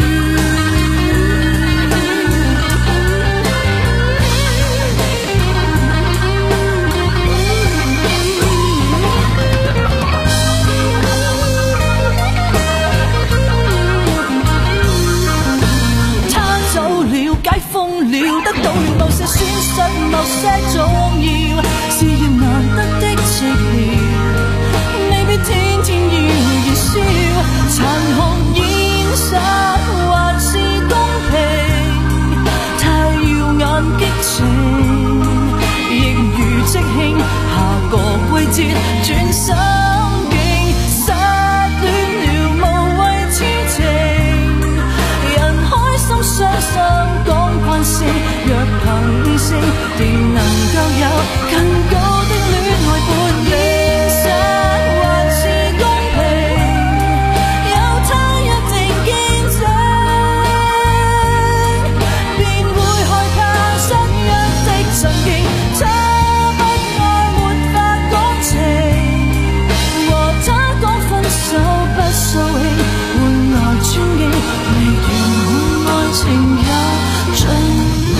[SPEAKER 8] 得到了某些損失，某些重要，是越難得的寂寥，未必天天要燃燒。殘酷現實還是公平，太耀眼激情，亦如即興下個季節轉心境，失戀了無謂痴情，人開心傷心若憑性，定能夠有更高的戀愛伴侶。現實還是公平，有他一定見證，便會害怕失約的曾經。他不愛沒法講情，和他講分手不掃興，換來尊敬，未圓滿愛情也盡。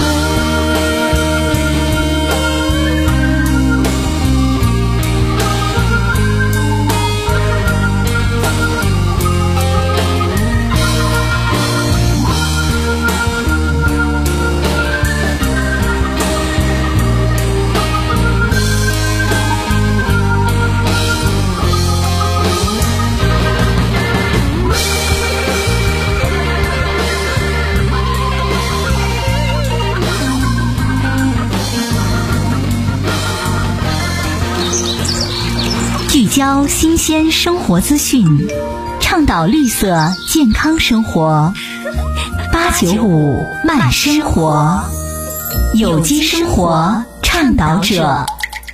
[SPEAKER 16] 聚焦新鲜生活资讯，倡导绿色健康生活。八九五慢生活，有机生活倡导者，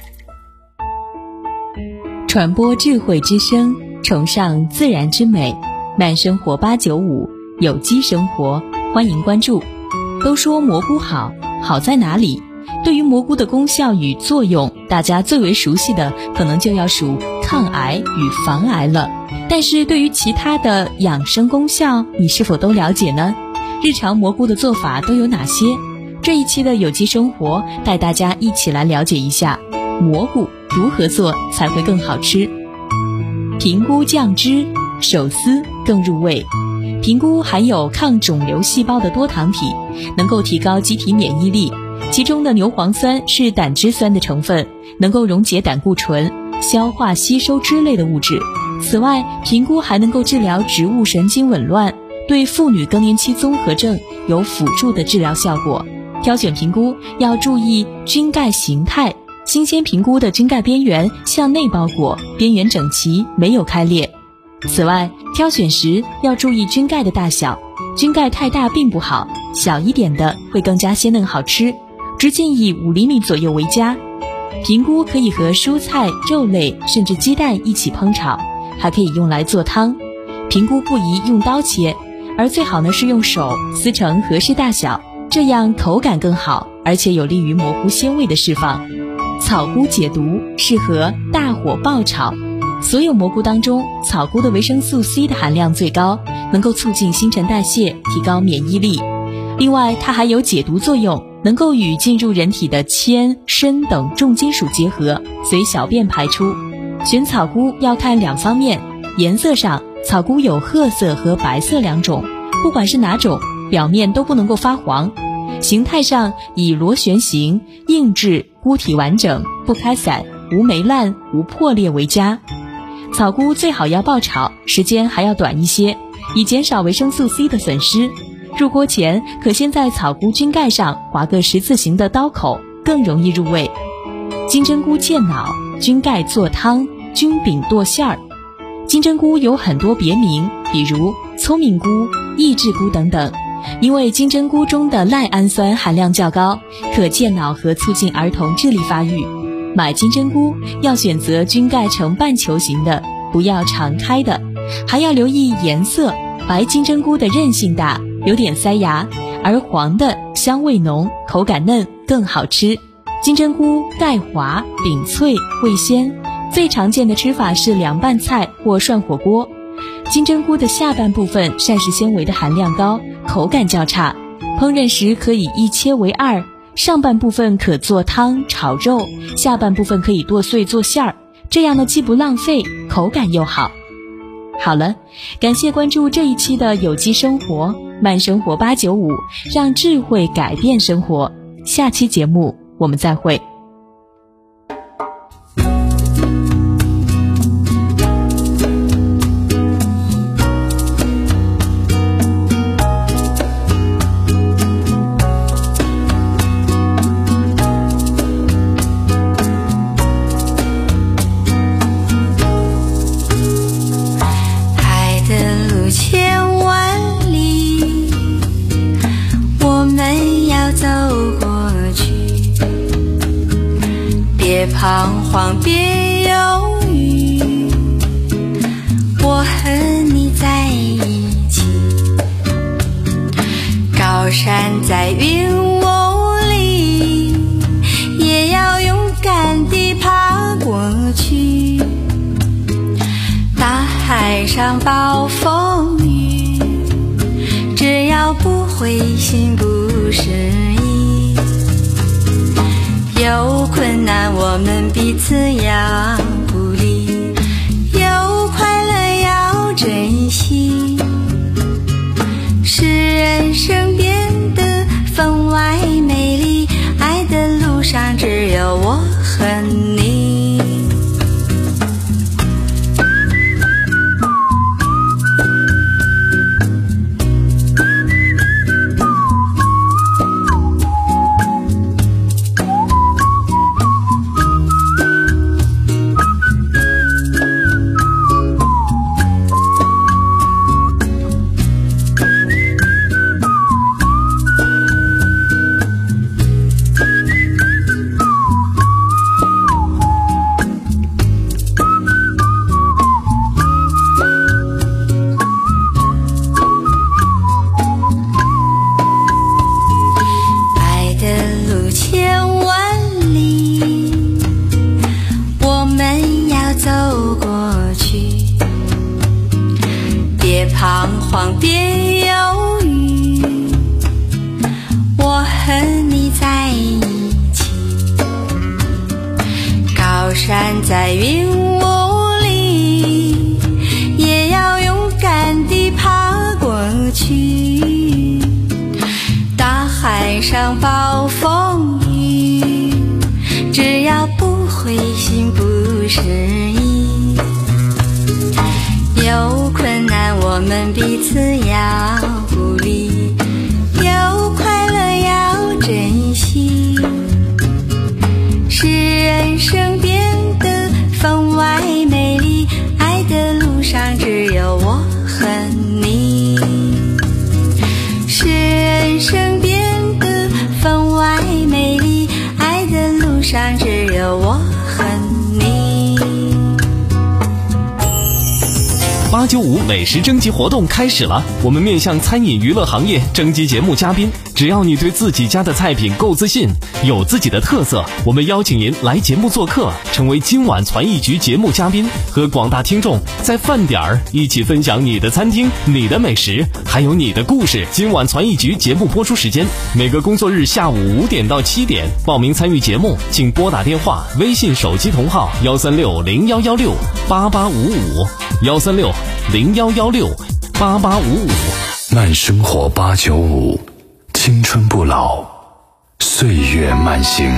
[SPEAKER 17] 传播智慧之声，崇尚自然之美。慢生活八九五，有机生活，欢迎关注。都说蘑菇好，好在哪里？对于蘑菇的功效与作用，大家最为熟悉的可能就要数抗癌与防癌了。但是对于其他的养生功效，你是否都了解呢？日常蘑菇的做法都有哪些？这一期的有机生活带大家一起来了解一下蘑菇如何做才会更好吃。平菇酱汁，手撕更入味。平菇含有抗肿瘤细胞的多糖体，能够提高机体免疫力。其中的牛磺酸是胆汁酸的成分，能够溶解胆固醇，消化吸收脂类的物质。此外，平菇还能够治疗植物神经紊乱，对妇女更年期综合症有辅助的治疗效果。挑选平菇要注意菌盖形态，新鲜平菇的菌盖边缘向内包裹，边缘整齐，没有开裂。此外，挑选时要注意菌盖的大小，菌盖太大并不好，小一点的会更加鲜嫩好吃。直径以五厘米左右为佳。平菇可以和蔬菜、肉类甚至鸡蛋一起烹炒，还可以用来做汤。平菇不宜用刀切，而最好呢是用手撕成合适大小，这样口感更好，而且有利于蘑菇鲜味的释放。草菇解毒，适合大火爆炒。所有蘑菇当中，草菇的维生素 C 的含量最高，能够促进新陈代谢，提高免疫力。另外，它还有解毒作用，能够与进入人体的铅、砷等重金属结合，随小便排出。选草菇要看两方面，颜色上，草菇有褐色和白色两种，不管是哪种，表面都不能够发黄。形态上以螺旋形、硬质、菇体完整、不开散、无霉烂、无破裂为佳。草菇最好要爆炒，时间还要短一些，以减少维生素 C 的损失。入锅前可先在草菇菌盖上划个十字形的刀口，更容易入味。金针菇健脑，菌盖做汤，菌饼剁馅儿。金针菇有很多别名， 比如聪明菇、益智菇等等。因为金针菇中的赖氨酸含量较高，可健脑和促进儿童智力发育。买金针菇要选择均盖成半球形的，不要常开的，还要留意颜色。白金针菇的韧性大，有点塞牙，而黄的香味浓，口感嫩，更好吃。金针菇盖滑、饼脆、味鲜，最常见的吃法是凉拌菜或涮火锅。金针菇的下半部分膳食纤维的含量高，口感较差，烹饪时可以一切为二，上半部分可做汤炒肉，下半部分可以剁碎做馅儿，这样呢既不浪费，口感又好。好了，感谢关注这一期的有机生活慢生活八九五，让智慧改变生活。下期节目我们再会。
[SPEAKER 13] 别彷徨，别犹豫，我和你在一起。高山在云雾里，也要勇敢地爬过去。大海上暴风雨，只要不灰心不失意。有困难我们彼此要鼓励，有快乐要珍惜，使人生变得分外美丽。爱的路上只有我和你。彷徨别犹豫，我和你在一起。高山在云雾里，也要勇敢地爬过去。大海上暴风雨，只要不灰心不失意。有困难我们彼此要鼓励，有快乐要珍惜，使人生变得分外美丽。爱的路上只有我和你，使人生变得分外美丽。爱的路上只有我和你。
[SPEAKER 9] 八九五美食征集活动开始了，我们面向餐饮娱乐行业征集节目嘉宾，只要你对自己家的菜品够自信，有自己的特色，我们邀请您来节目做客，成为今晚传艺局节目嘉宾，和广大听众在饭点儿一起分享你的餐厅、你的美食，还有你的故事。今晚传艺局节目播出时间每个工作日下午五点到七点，报名参与节目请拨打电话、微信手机同号幺三六零幺幺六八八五五幺三六零幺幺六八八五五。
[SPEAKER 2] 慢生活八九五，青春不老，岁月慢行。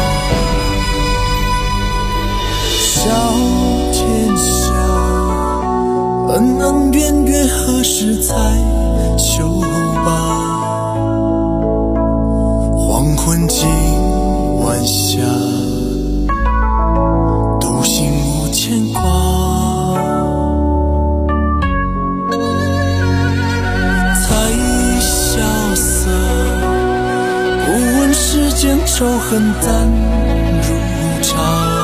[SPEAKER 7] 小天下恩恩怨怨何时才休罢？黄昏今晚霞，独行无牵挂。才萧瑟，不问世间仇恨淡如茶。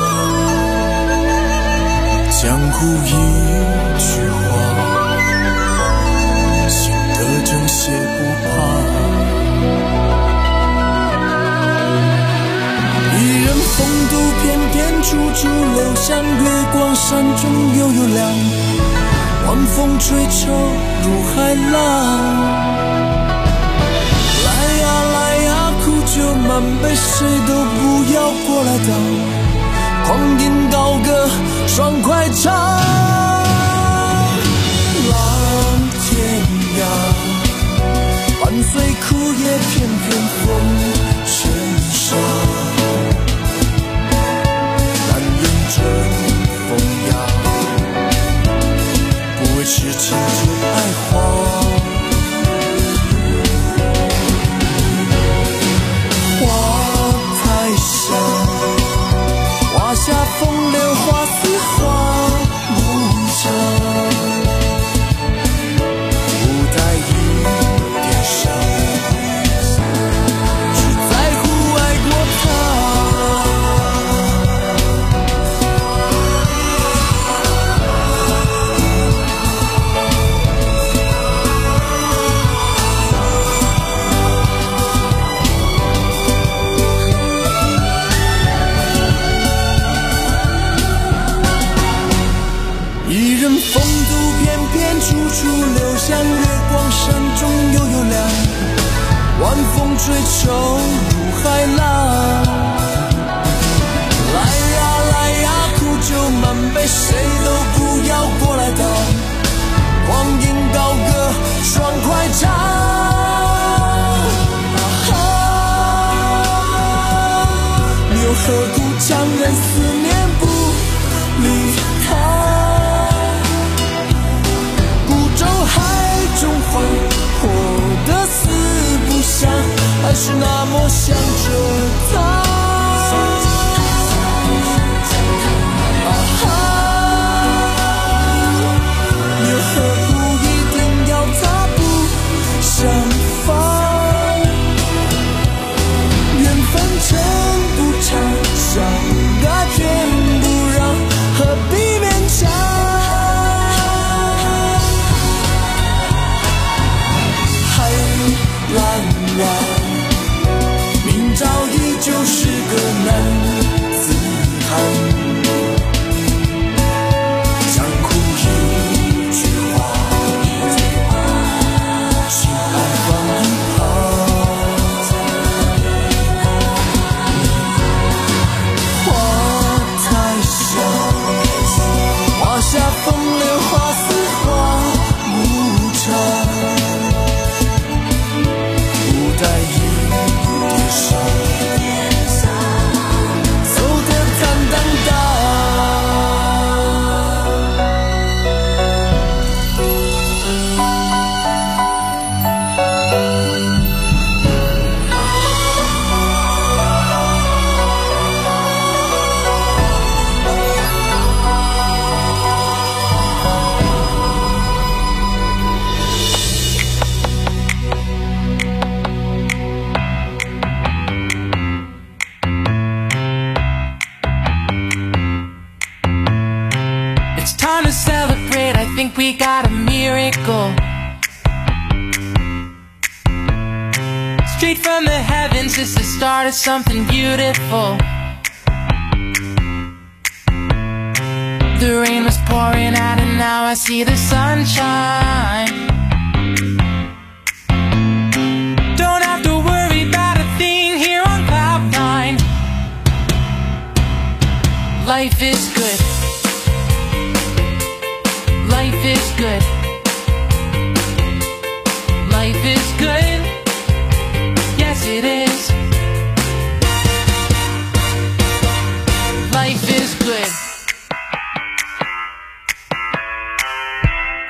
[SPEAKER 7] 江湖一句话，心得正邪不怕。一人风度翩翩，处处留香，月光山中悠悠亮，晚风吹愁如海浪。来呀来呀，苦酒满杯，谁都不要过来挡，狂饮高歌爽快唱。浪天涯，伴随苦叶片片风尘沙。但愿这风雅，不为痴情就爱花。花太香，花下风流花似花无常，不带一点伤，只在乎爱过他。一人风度翩翩，处处留香，月光山中悠悠亮，晚风吹愁如海浪。来呀来呀，苦酒满杯，谁都不要过来挡，狂饮高歌爽快唱。啊，又何苦强忍思念不离他？中花活得死不想，还是那么想着他。啊哈，又何苦一定要他不相放？缘分真不长，相爱偏不让，何必勉强？蓝蓝，明朝依旧是个男子汉。江湖一句话，心安放一旁。花太香，花下风流花似花无常。带一点伤，走得坦荡荡。
[SPEAKER 18] Think we got a miracle straight from the heavens. It's the start of something beautiful. The rain was pouring out and now I see the sunshine. Don't have to worry about a thing here on cloud nine. Life is good. Life is good. Life is good. Yes, it is. Life is good.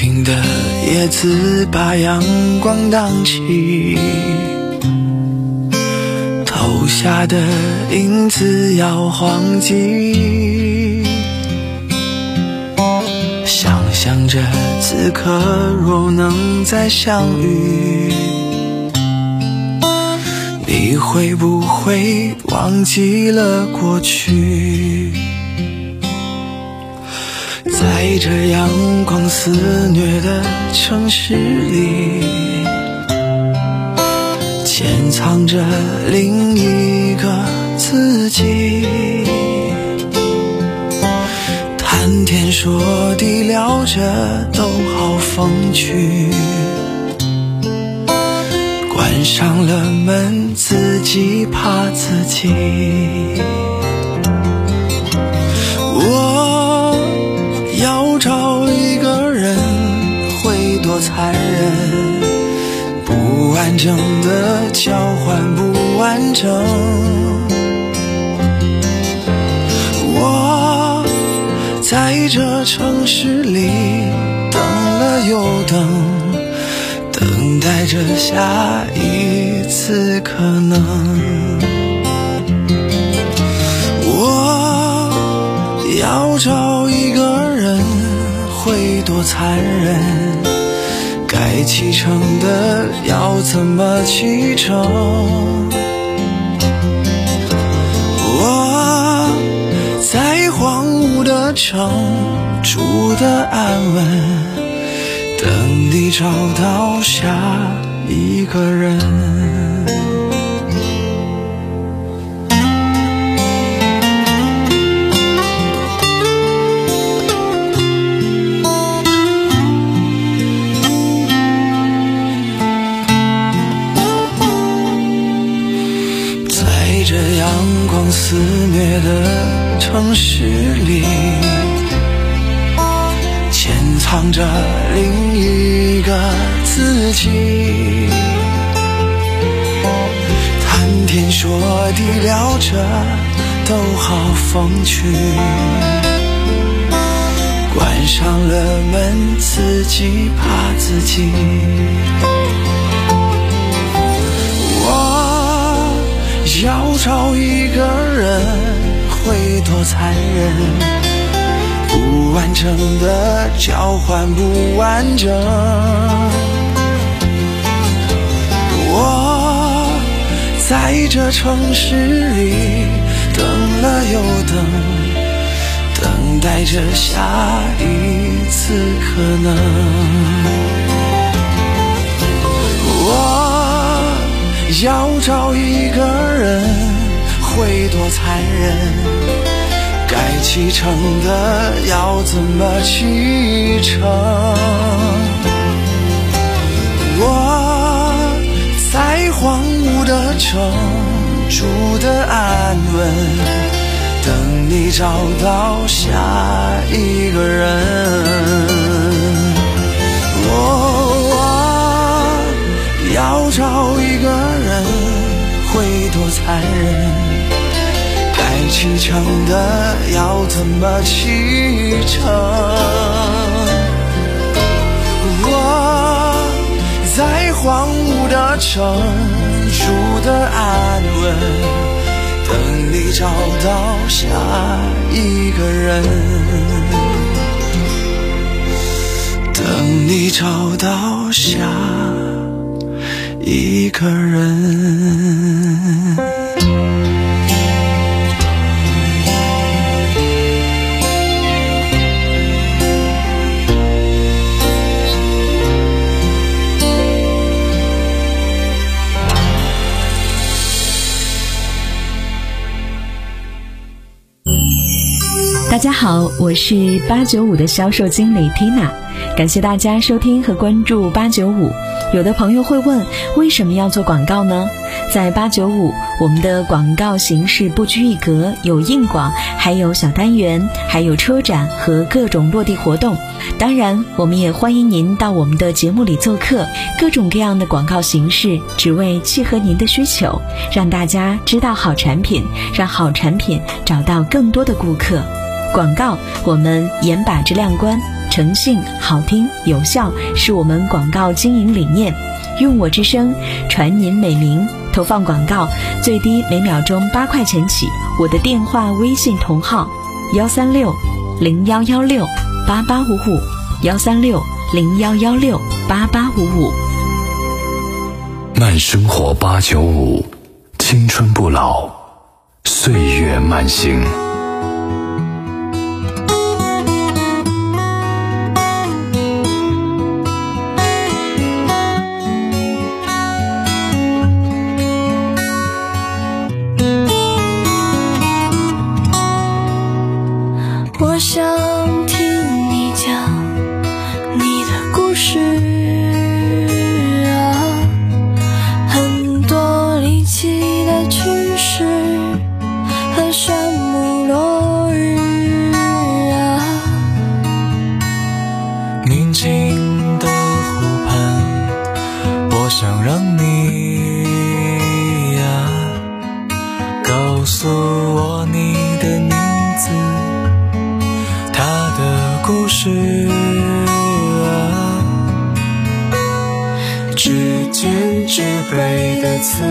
[SPEAKER 7] 停的叶子把阳光荡起，投下的影子摇晃起，想象着此刻若能再相遇，你会不会忘记了过去？在这阳光肆虐的城市里，潜藏着另一个自己，谈天说地聊着都好风趣，关上了门自己怕自己。我要找一个人会多残忍，不完整的交换不完整。我在这城市里等了又等，等待着下一次可能。我要找一个人会多残忍，该启程的要怎么启程？我在荒芜的城住得安稳，等你找到下一个人。在这阳光肆虐的城市里，潜藏着另一个自己，谈天说地聊着都好风趣，关上了门自己怕自己。我要找一个人会多残忍，不完整的交换不完整。我在这城市里等了又等，等待着下一次可能。我要找一个人会多残忍，该启程的要怎么启程？我在荒芜的城住得安稳，等你找到下一个人。我要找一个人会多残忍，该启程的要怎么启程？我在荒芜的城住得安稳，等你找到下一个人，等你找到下一个人。
[SPEAKER 17] 大家好，我是八九五的销售经理 Tina， 感谢大家收听和关注八九五。有的朋友会问，为什么要做广告呢？在八九五，我们的广告形式不拘一格，有硬广，还有小单元，还有车展和各种落地活动。当然，我们也欢迎您到我们的节目里做客，各种各样的广告形式，只为契合您的需求，让大家知道好产品，让好产品找到更多的顾客。广告，我们严把质量关，
[SPEAKER 6] 诚信、好听、有效是我们广告经营理念。用我之声，传您美名。投放广告最低每秒钟八块钱起。我的电话、微信同号：幺三六零幺幺六八八五五，幺三六零幺幺六八八五五。
[SPEAKER 2] 慢生活八九五，青春不老，岁月慢行。
[SPEAKER 8] 我想听你讲你的故事啊，很多离奇的趣事和山姆落日啊，
[SPEAKER 7] 宁静的湖畔，我想让你呀告诉我你的名字，他的故事啊，指尖之辈的刺，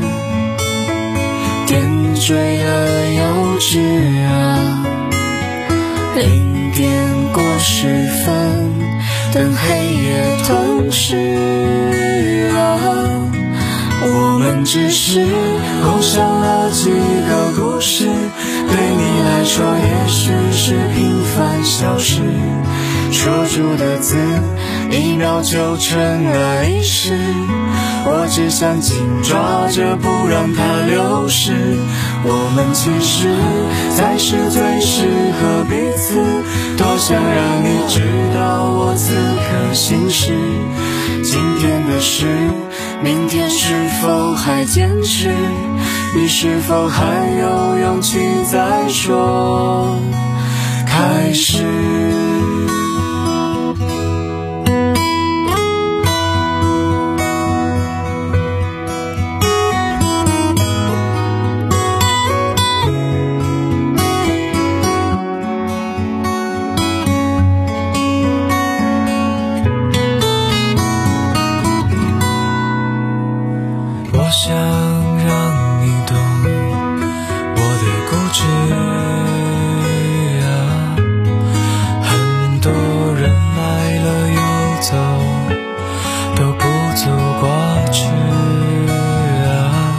[SPEAKER 7] 点缀了幼稚啊，零点过十分，等黑夜吞噬啊，我们只是共享了几个故事，对你来说也许是平凡小事，说出的字一秒就成了历史，我只想紧抓着不让它流失，我们其实才是最适合彼此，多想让你知道我此刻心事，今天的事明天是否还坚持，你是否还有勇气再说开始。我想让你懂我的固执啊，很多人来了又走，都不足挂齿啊，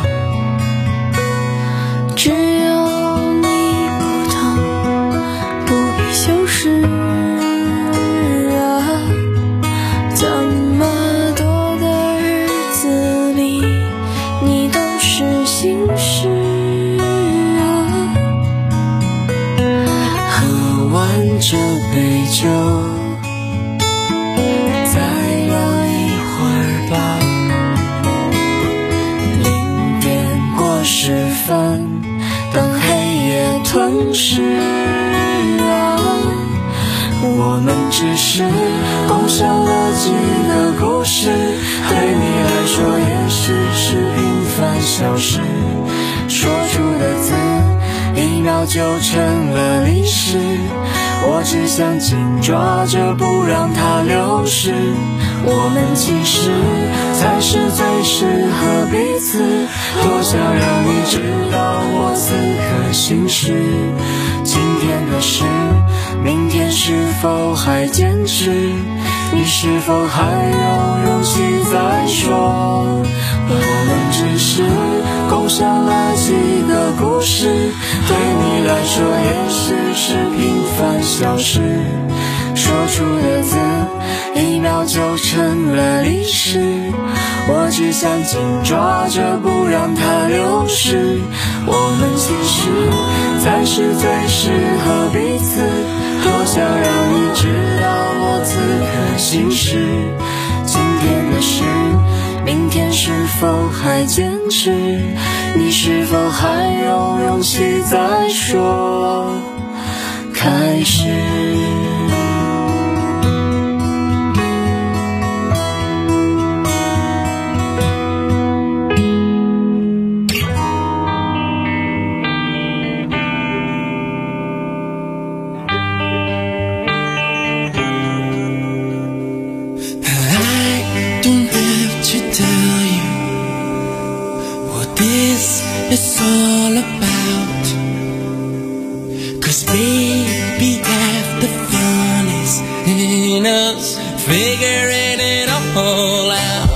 [SPEAKER 8] 只有你不懂，不必修饰啊，这么多的日子里你都是心事啊，
[SPEAKER 7] 喝完这杯酒再聊一会儿吧，零点过十分，等黑夜吞噬啊，我们只是共享了几个故事，对你来说也许是平凡小事，说出的字一秒就成了历史，我只想紧抓着不让它流逝，我们其实才是最适合彼此，多想让你知道我此刻心事，今天的事明天是否还坚持，你是否还有勇气再说，我们只是共享了几个故事，对你来说也许是平凡小事，说出的字一秒就成了历史，我只想紧抓着不让它流逝，我们其实才是最适合彼此，多想让你知道我此刻心事，今天的事明天是否还坚持，你是否还有勇气再说开始。 it's all about. 'Cause baby, half the fun is in us figuring it all out.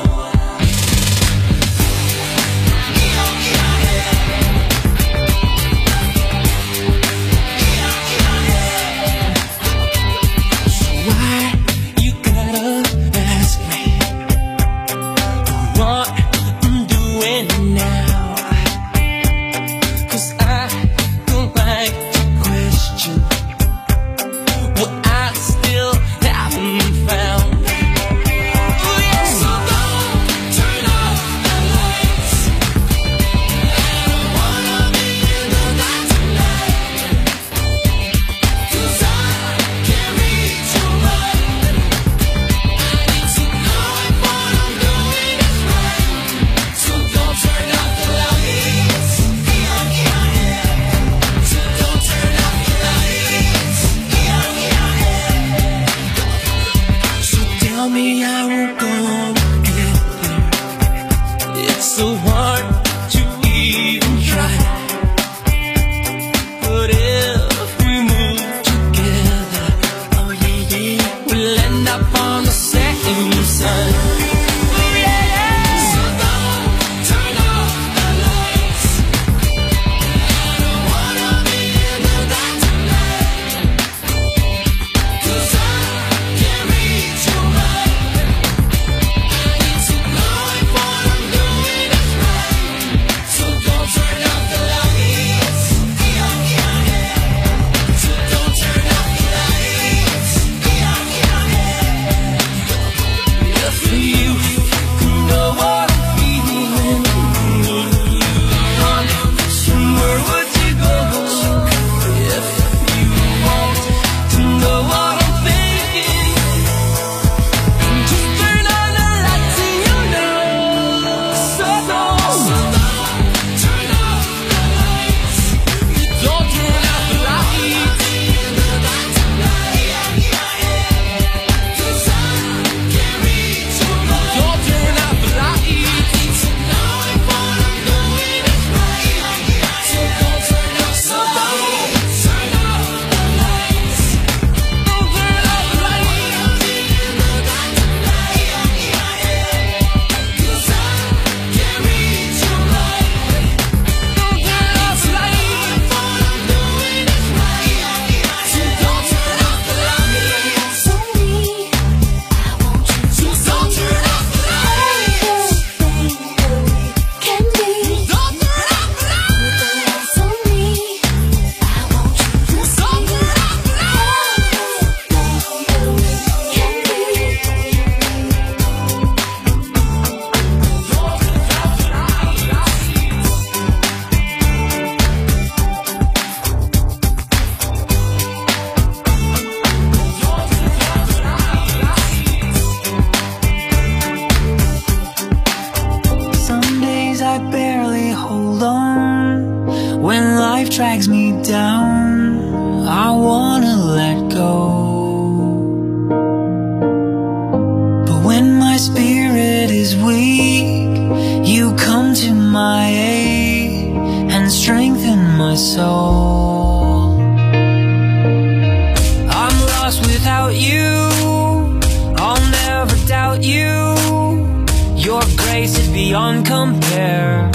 [SPEAKER 19] drags me down, I wanna let go. But when my spirit is weak, you come to my aid and strengthen my soul. I'm lost without you, I'll never doubt you. Your grace is beyond compare.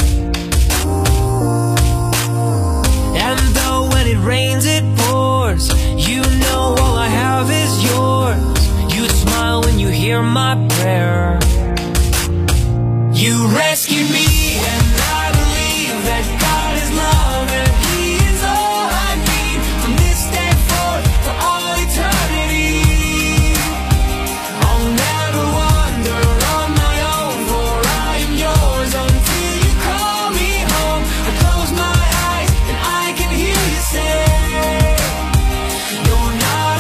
[SPEAKER 19] And though when it rains it pours, you know all I have is yours. You smile when you hear my prayer. You rescued me and I believe that God is love and He is all I need from this day forth for all eternity. I'll never wander on my own, for I am yours until you call me home. I close my eyes and I can hear you say, you're not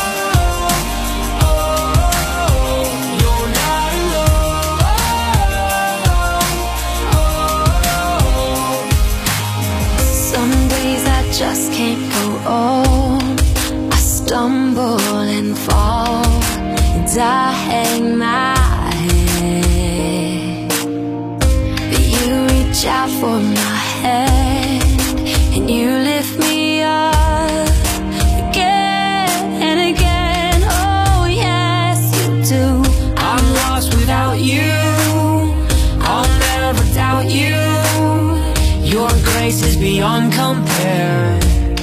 [SPEAKER 19] alone. You're not alone.
[SPEAKER 8] for my head, and you lift me up again and again. Oh yes, you do. I'm lost without you, I'll never doubt you. Your grace is beyond compare.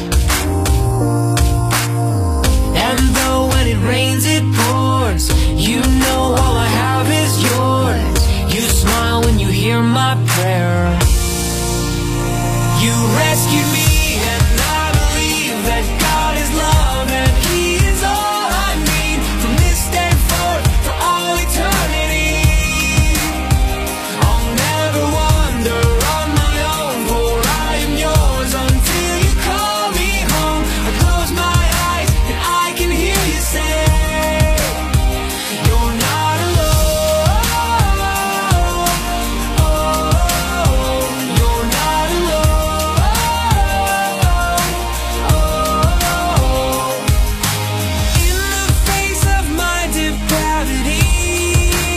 [SPEAKER 8] And though when it rains it pours, you know all I have is yours. You smile when you hear my prayer. You rescue me, and I believe that God is love, and He is all I need from this day forth for all eternity. I'll never wander on my own, for I am yours until you call me home. I close my eyes and I can hear you say, you're not alone. You're not alone. In the face of my depravity,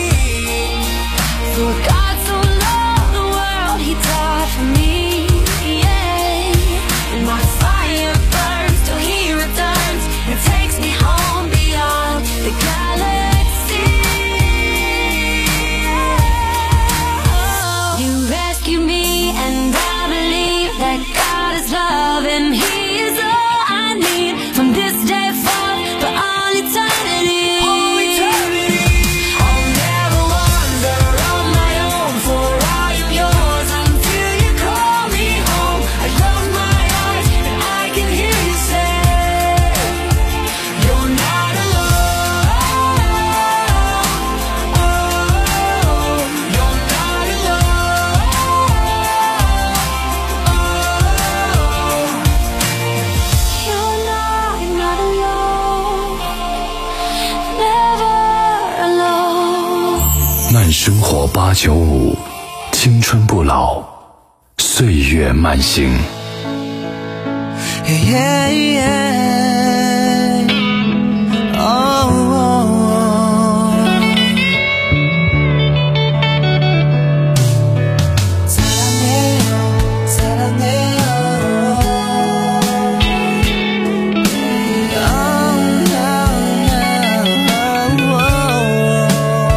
[SPEAKER 8] for God so loved the world, He died for me. Yeah. And my fire burns till He returns and takes me home beyond the galaxy. You rescue me, and I believe that God is love, and He is all I need from this day forth for all eternity. All eternity. I'll never wander on my own, for I am yours until you call me home. I close my eyes and I can hear you say, you're not alone. You're not alone. You're not, not alone. Never alone.
[SPEAKER 2] 慢生活八九五，青春不老，岁月慢行。
[SPEAKER 20] Yeah, yeah. Oh, oh, oh. 사랑해요, 사랑해요. Oh, oh, oh,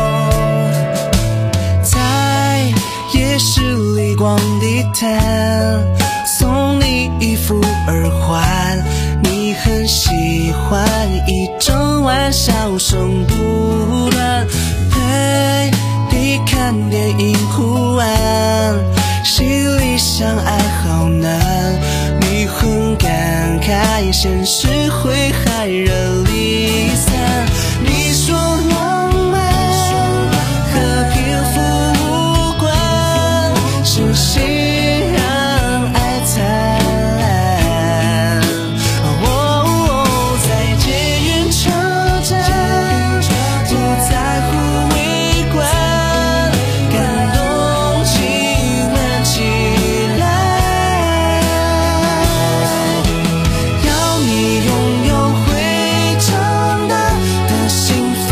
[SPEAKER 20] oh. 在夜市里逛地摊，送你一副耳环，你很喜欢，一整晚笑声不断，陪你看电影哭完，心里想爱好难，你很感慨，现实会害人离散，你说浪漫和贫富无关，是心让爱灿烂。哦，在捷运车站，不在乎围观，感动情人起来，要你拥有会长大的幸福，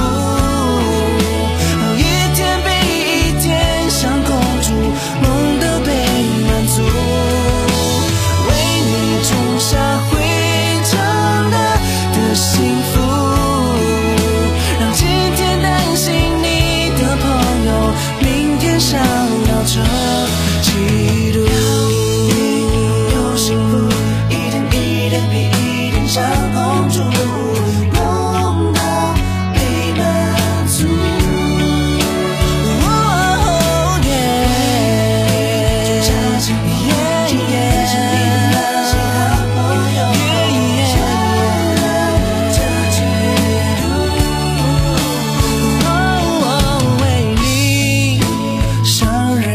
[SPEAKER 20] 一天比一天像公主，梦的被满足，为你种下会长大的幸福，让今天担心你的朋友，明天想要这嫉妒。有幸福，一天一天比一天像公主，梦到被满足。Oh, yeah. 就差紧你眼睛，变成你的那些好朋友。这嫉妒，为你伤人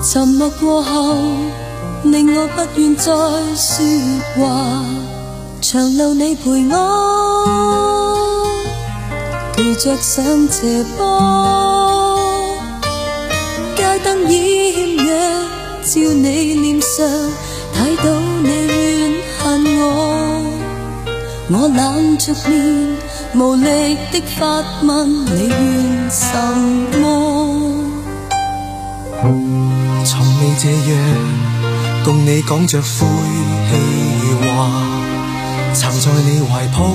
[SPEAKER 13] 沉默過後，令我不願再說話。長路你陪我，陪着上斜坡，街燈掩約，照你臉上，睇到你怨恨我。我冷着面，無力的發問你怨什麼？
[SPEAKER 20] 從未這樣共你講着晦氣話，曾在你懷抱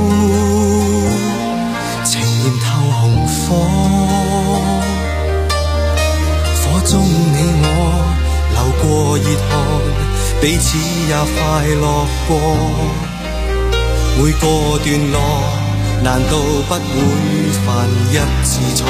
[SPEAKER 20] 情焰透紅火，火中你我流過熱汗，彼此也快樂過。每個段落難道不會犯一次錯？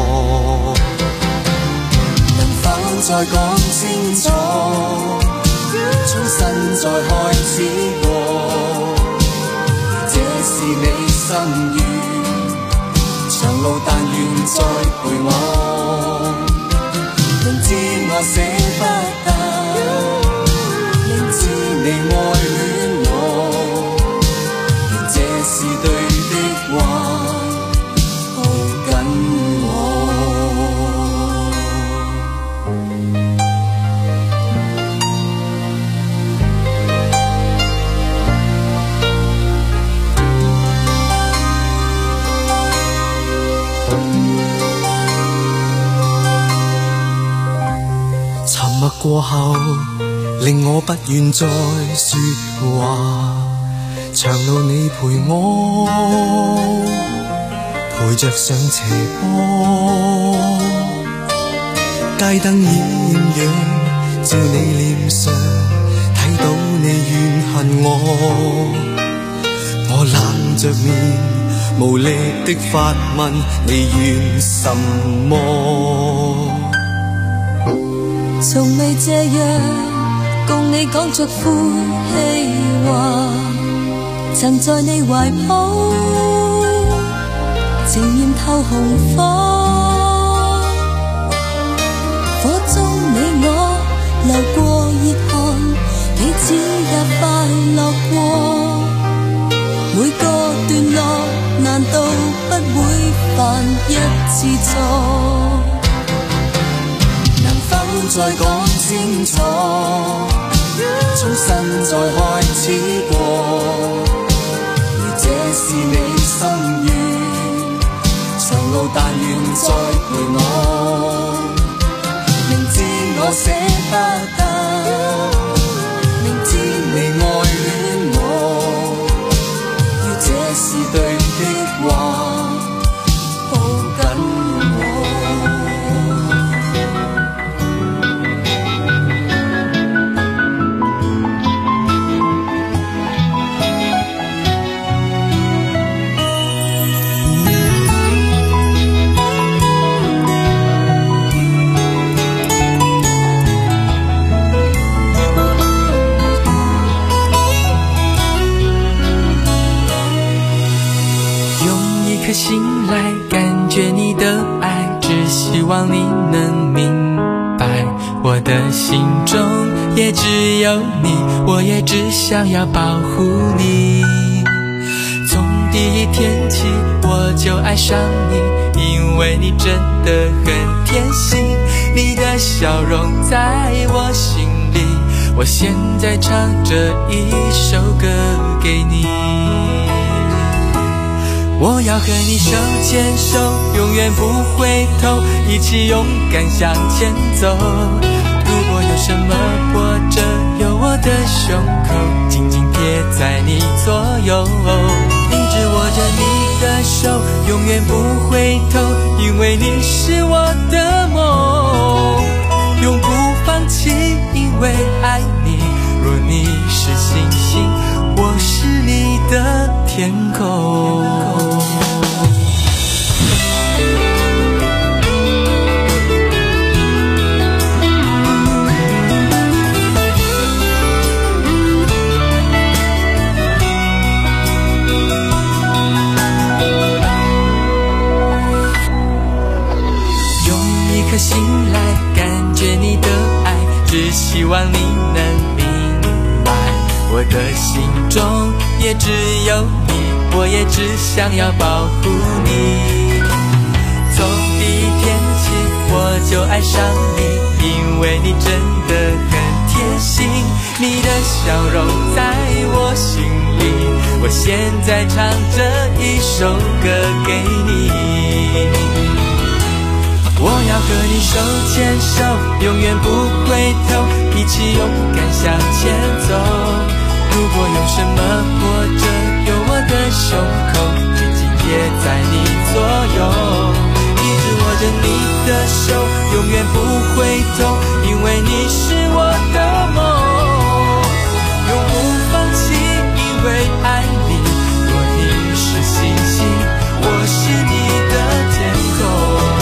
[SPEAKER 20] 能否再講清楚，重新再開始過？這是你心願，長路但願再陪我。明知我捨不得，明知你愛戀我，願這是對的話，抱緊我。沉默過後，令我不願再說話。長路你陪我，陪着上斜坡，街燈豔陽，照你臉上，睇到你怨恨我。我冷着面，無力的發問你怨什麼？
[SPEAKER 13] 從未這樣共你講着晦氣話，曾在你懷抱情焰透紅火，火中你我流過熱汗，彼此也快樂過。每個段落難道不會犯一次錯？再講清楚，重新再開始過。如這是你心願，長路但願再陪我。明知我捨不得，明知你愛戀我，如這是對的話，抱緊我。
[SPEAKER 18] 心来感觉你的爱，只希望你能明白，我的心中也只有你，我也只想要保护你。从第一天起我就爱上你，因为你真的很贴心，你的笑容在我心里，我现在唱这一首歌给你。我要和你手牵手，永远不回头，一起勇敢向前走。如果有什么波折，有我的胸口紧紧贴在你左右，一直握着你的手，永远不回头，因为你是我的梦，永不放弃，因为爱你。若你是星星，我是你的天空。用一颗心来感希望你能明白，我的心中也只有你，我也只想要保护你。从第一天起我就爱上你，因为你真的很贴心，你的笑容在我心里，我现在唱这一首歌给你。我要和你手牵手，永远不回头，一起勇敢向前走。如果有什么波折，有我的胸口紧紧贴在你左右，一直握着你的手，永远不回头，因为你是我的梦，永不放弃，因为爱你。若你是星星，我是你的天空，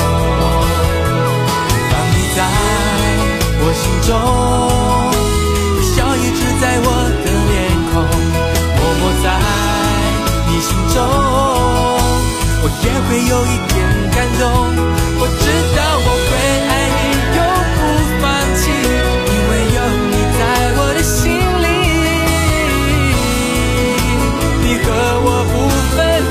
[SPEAKER 18] 在我心中，微笑一直在我的脸孔，默默在你心中，我也会有一点感动。我知道我会爱你，永不放弃，因为有你在我的心里，你和我不分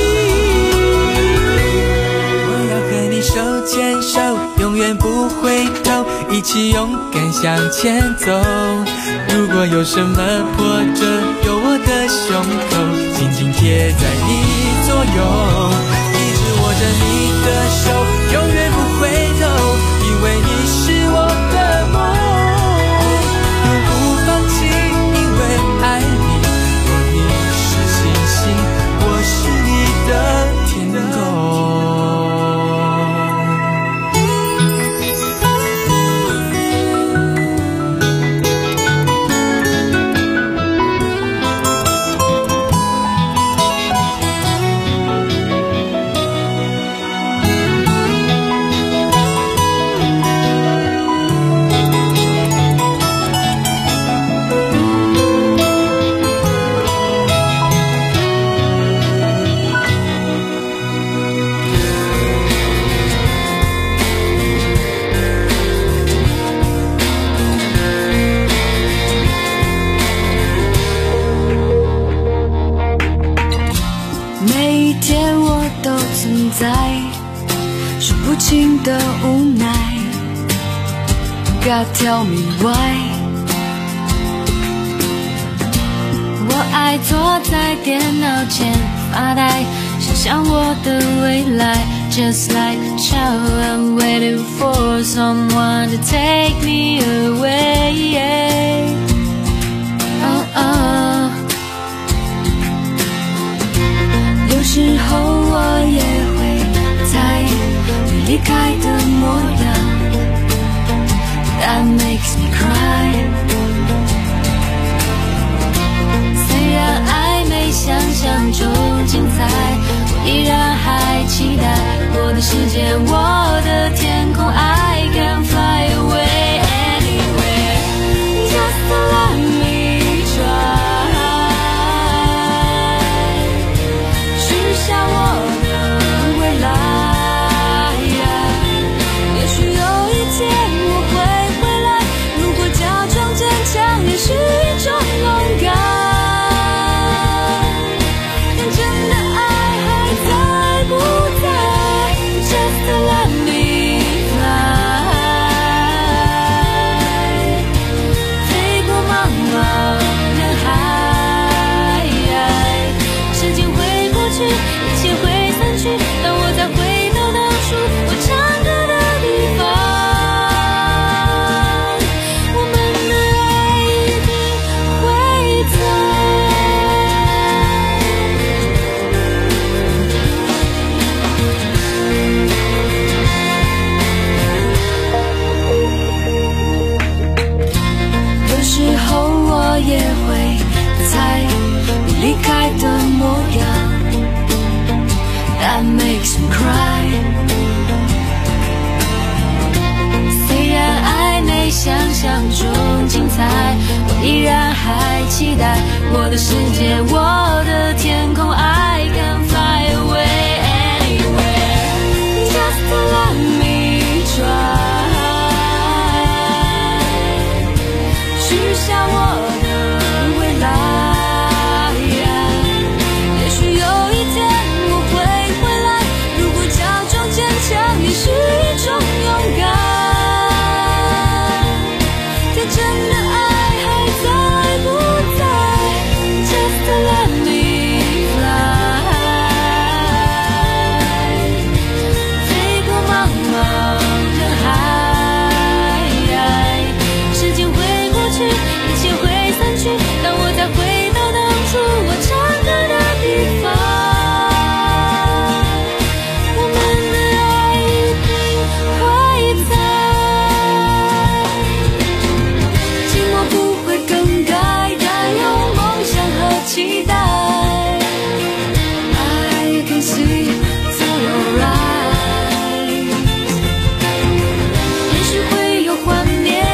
[SPEAKER 18] 离。我要和你手牵手，永远不回头，一起勇敢向前走。如果有什么波折，有我的胸口紧紧贴在你左右，一直握着你的手，永远不回头，因为你是我的梦，永不放弃，因为爱你。若你是星星，我是你的天空。
[SPEAKER 8] 说不清的无奈 God tell me why， 我爱坐在电脑前发呆，想象我的未来 Just like a child I'm waiting for someone to take me away oh, oh. 有时候我也会猜你离开的模样 That makes me cry 虽然爱没想象中精彩，我依然还期待我的世界，我的天空 I can fly away anywhere Just let me try 许下我的未来，也许有一天我会回来，如果假装坚强也是一种勇敢，但真的爱还在不在 Just let me fly 飞过茫茫人海，时间会过去，一切会散去，当我再回到当初我唱歌的地方，我们的爱一定会在。有时候我也会猜你离开的模样That makes me cry 虽然爱没想象中精彩，我依然还期待我的世界，我的天空 I can fly away anywhere Just let me try 下我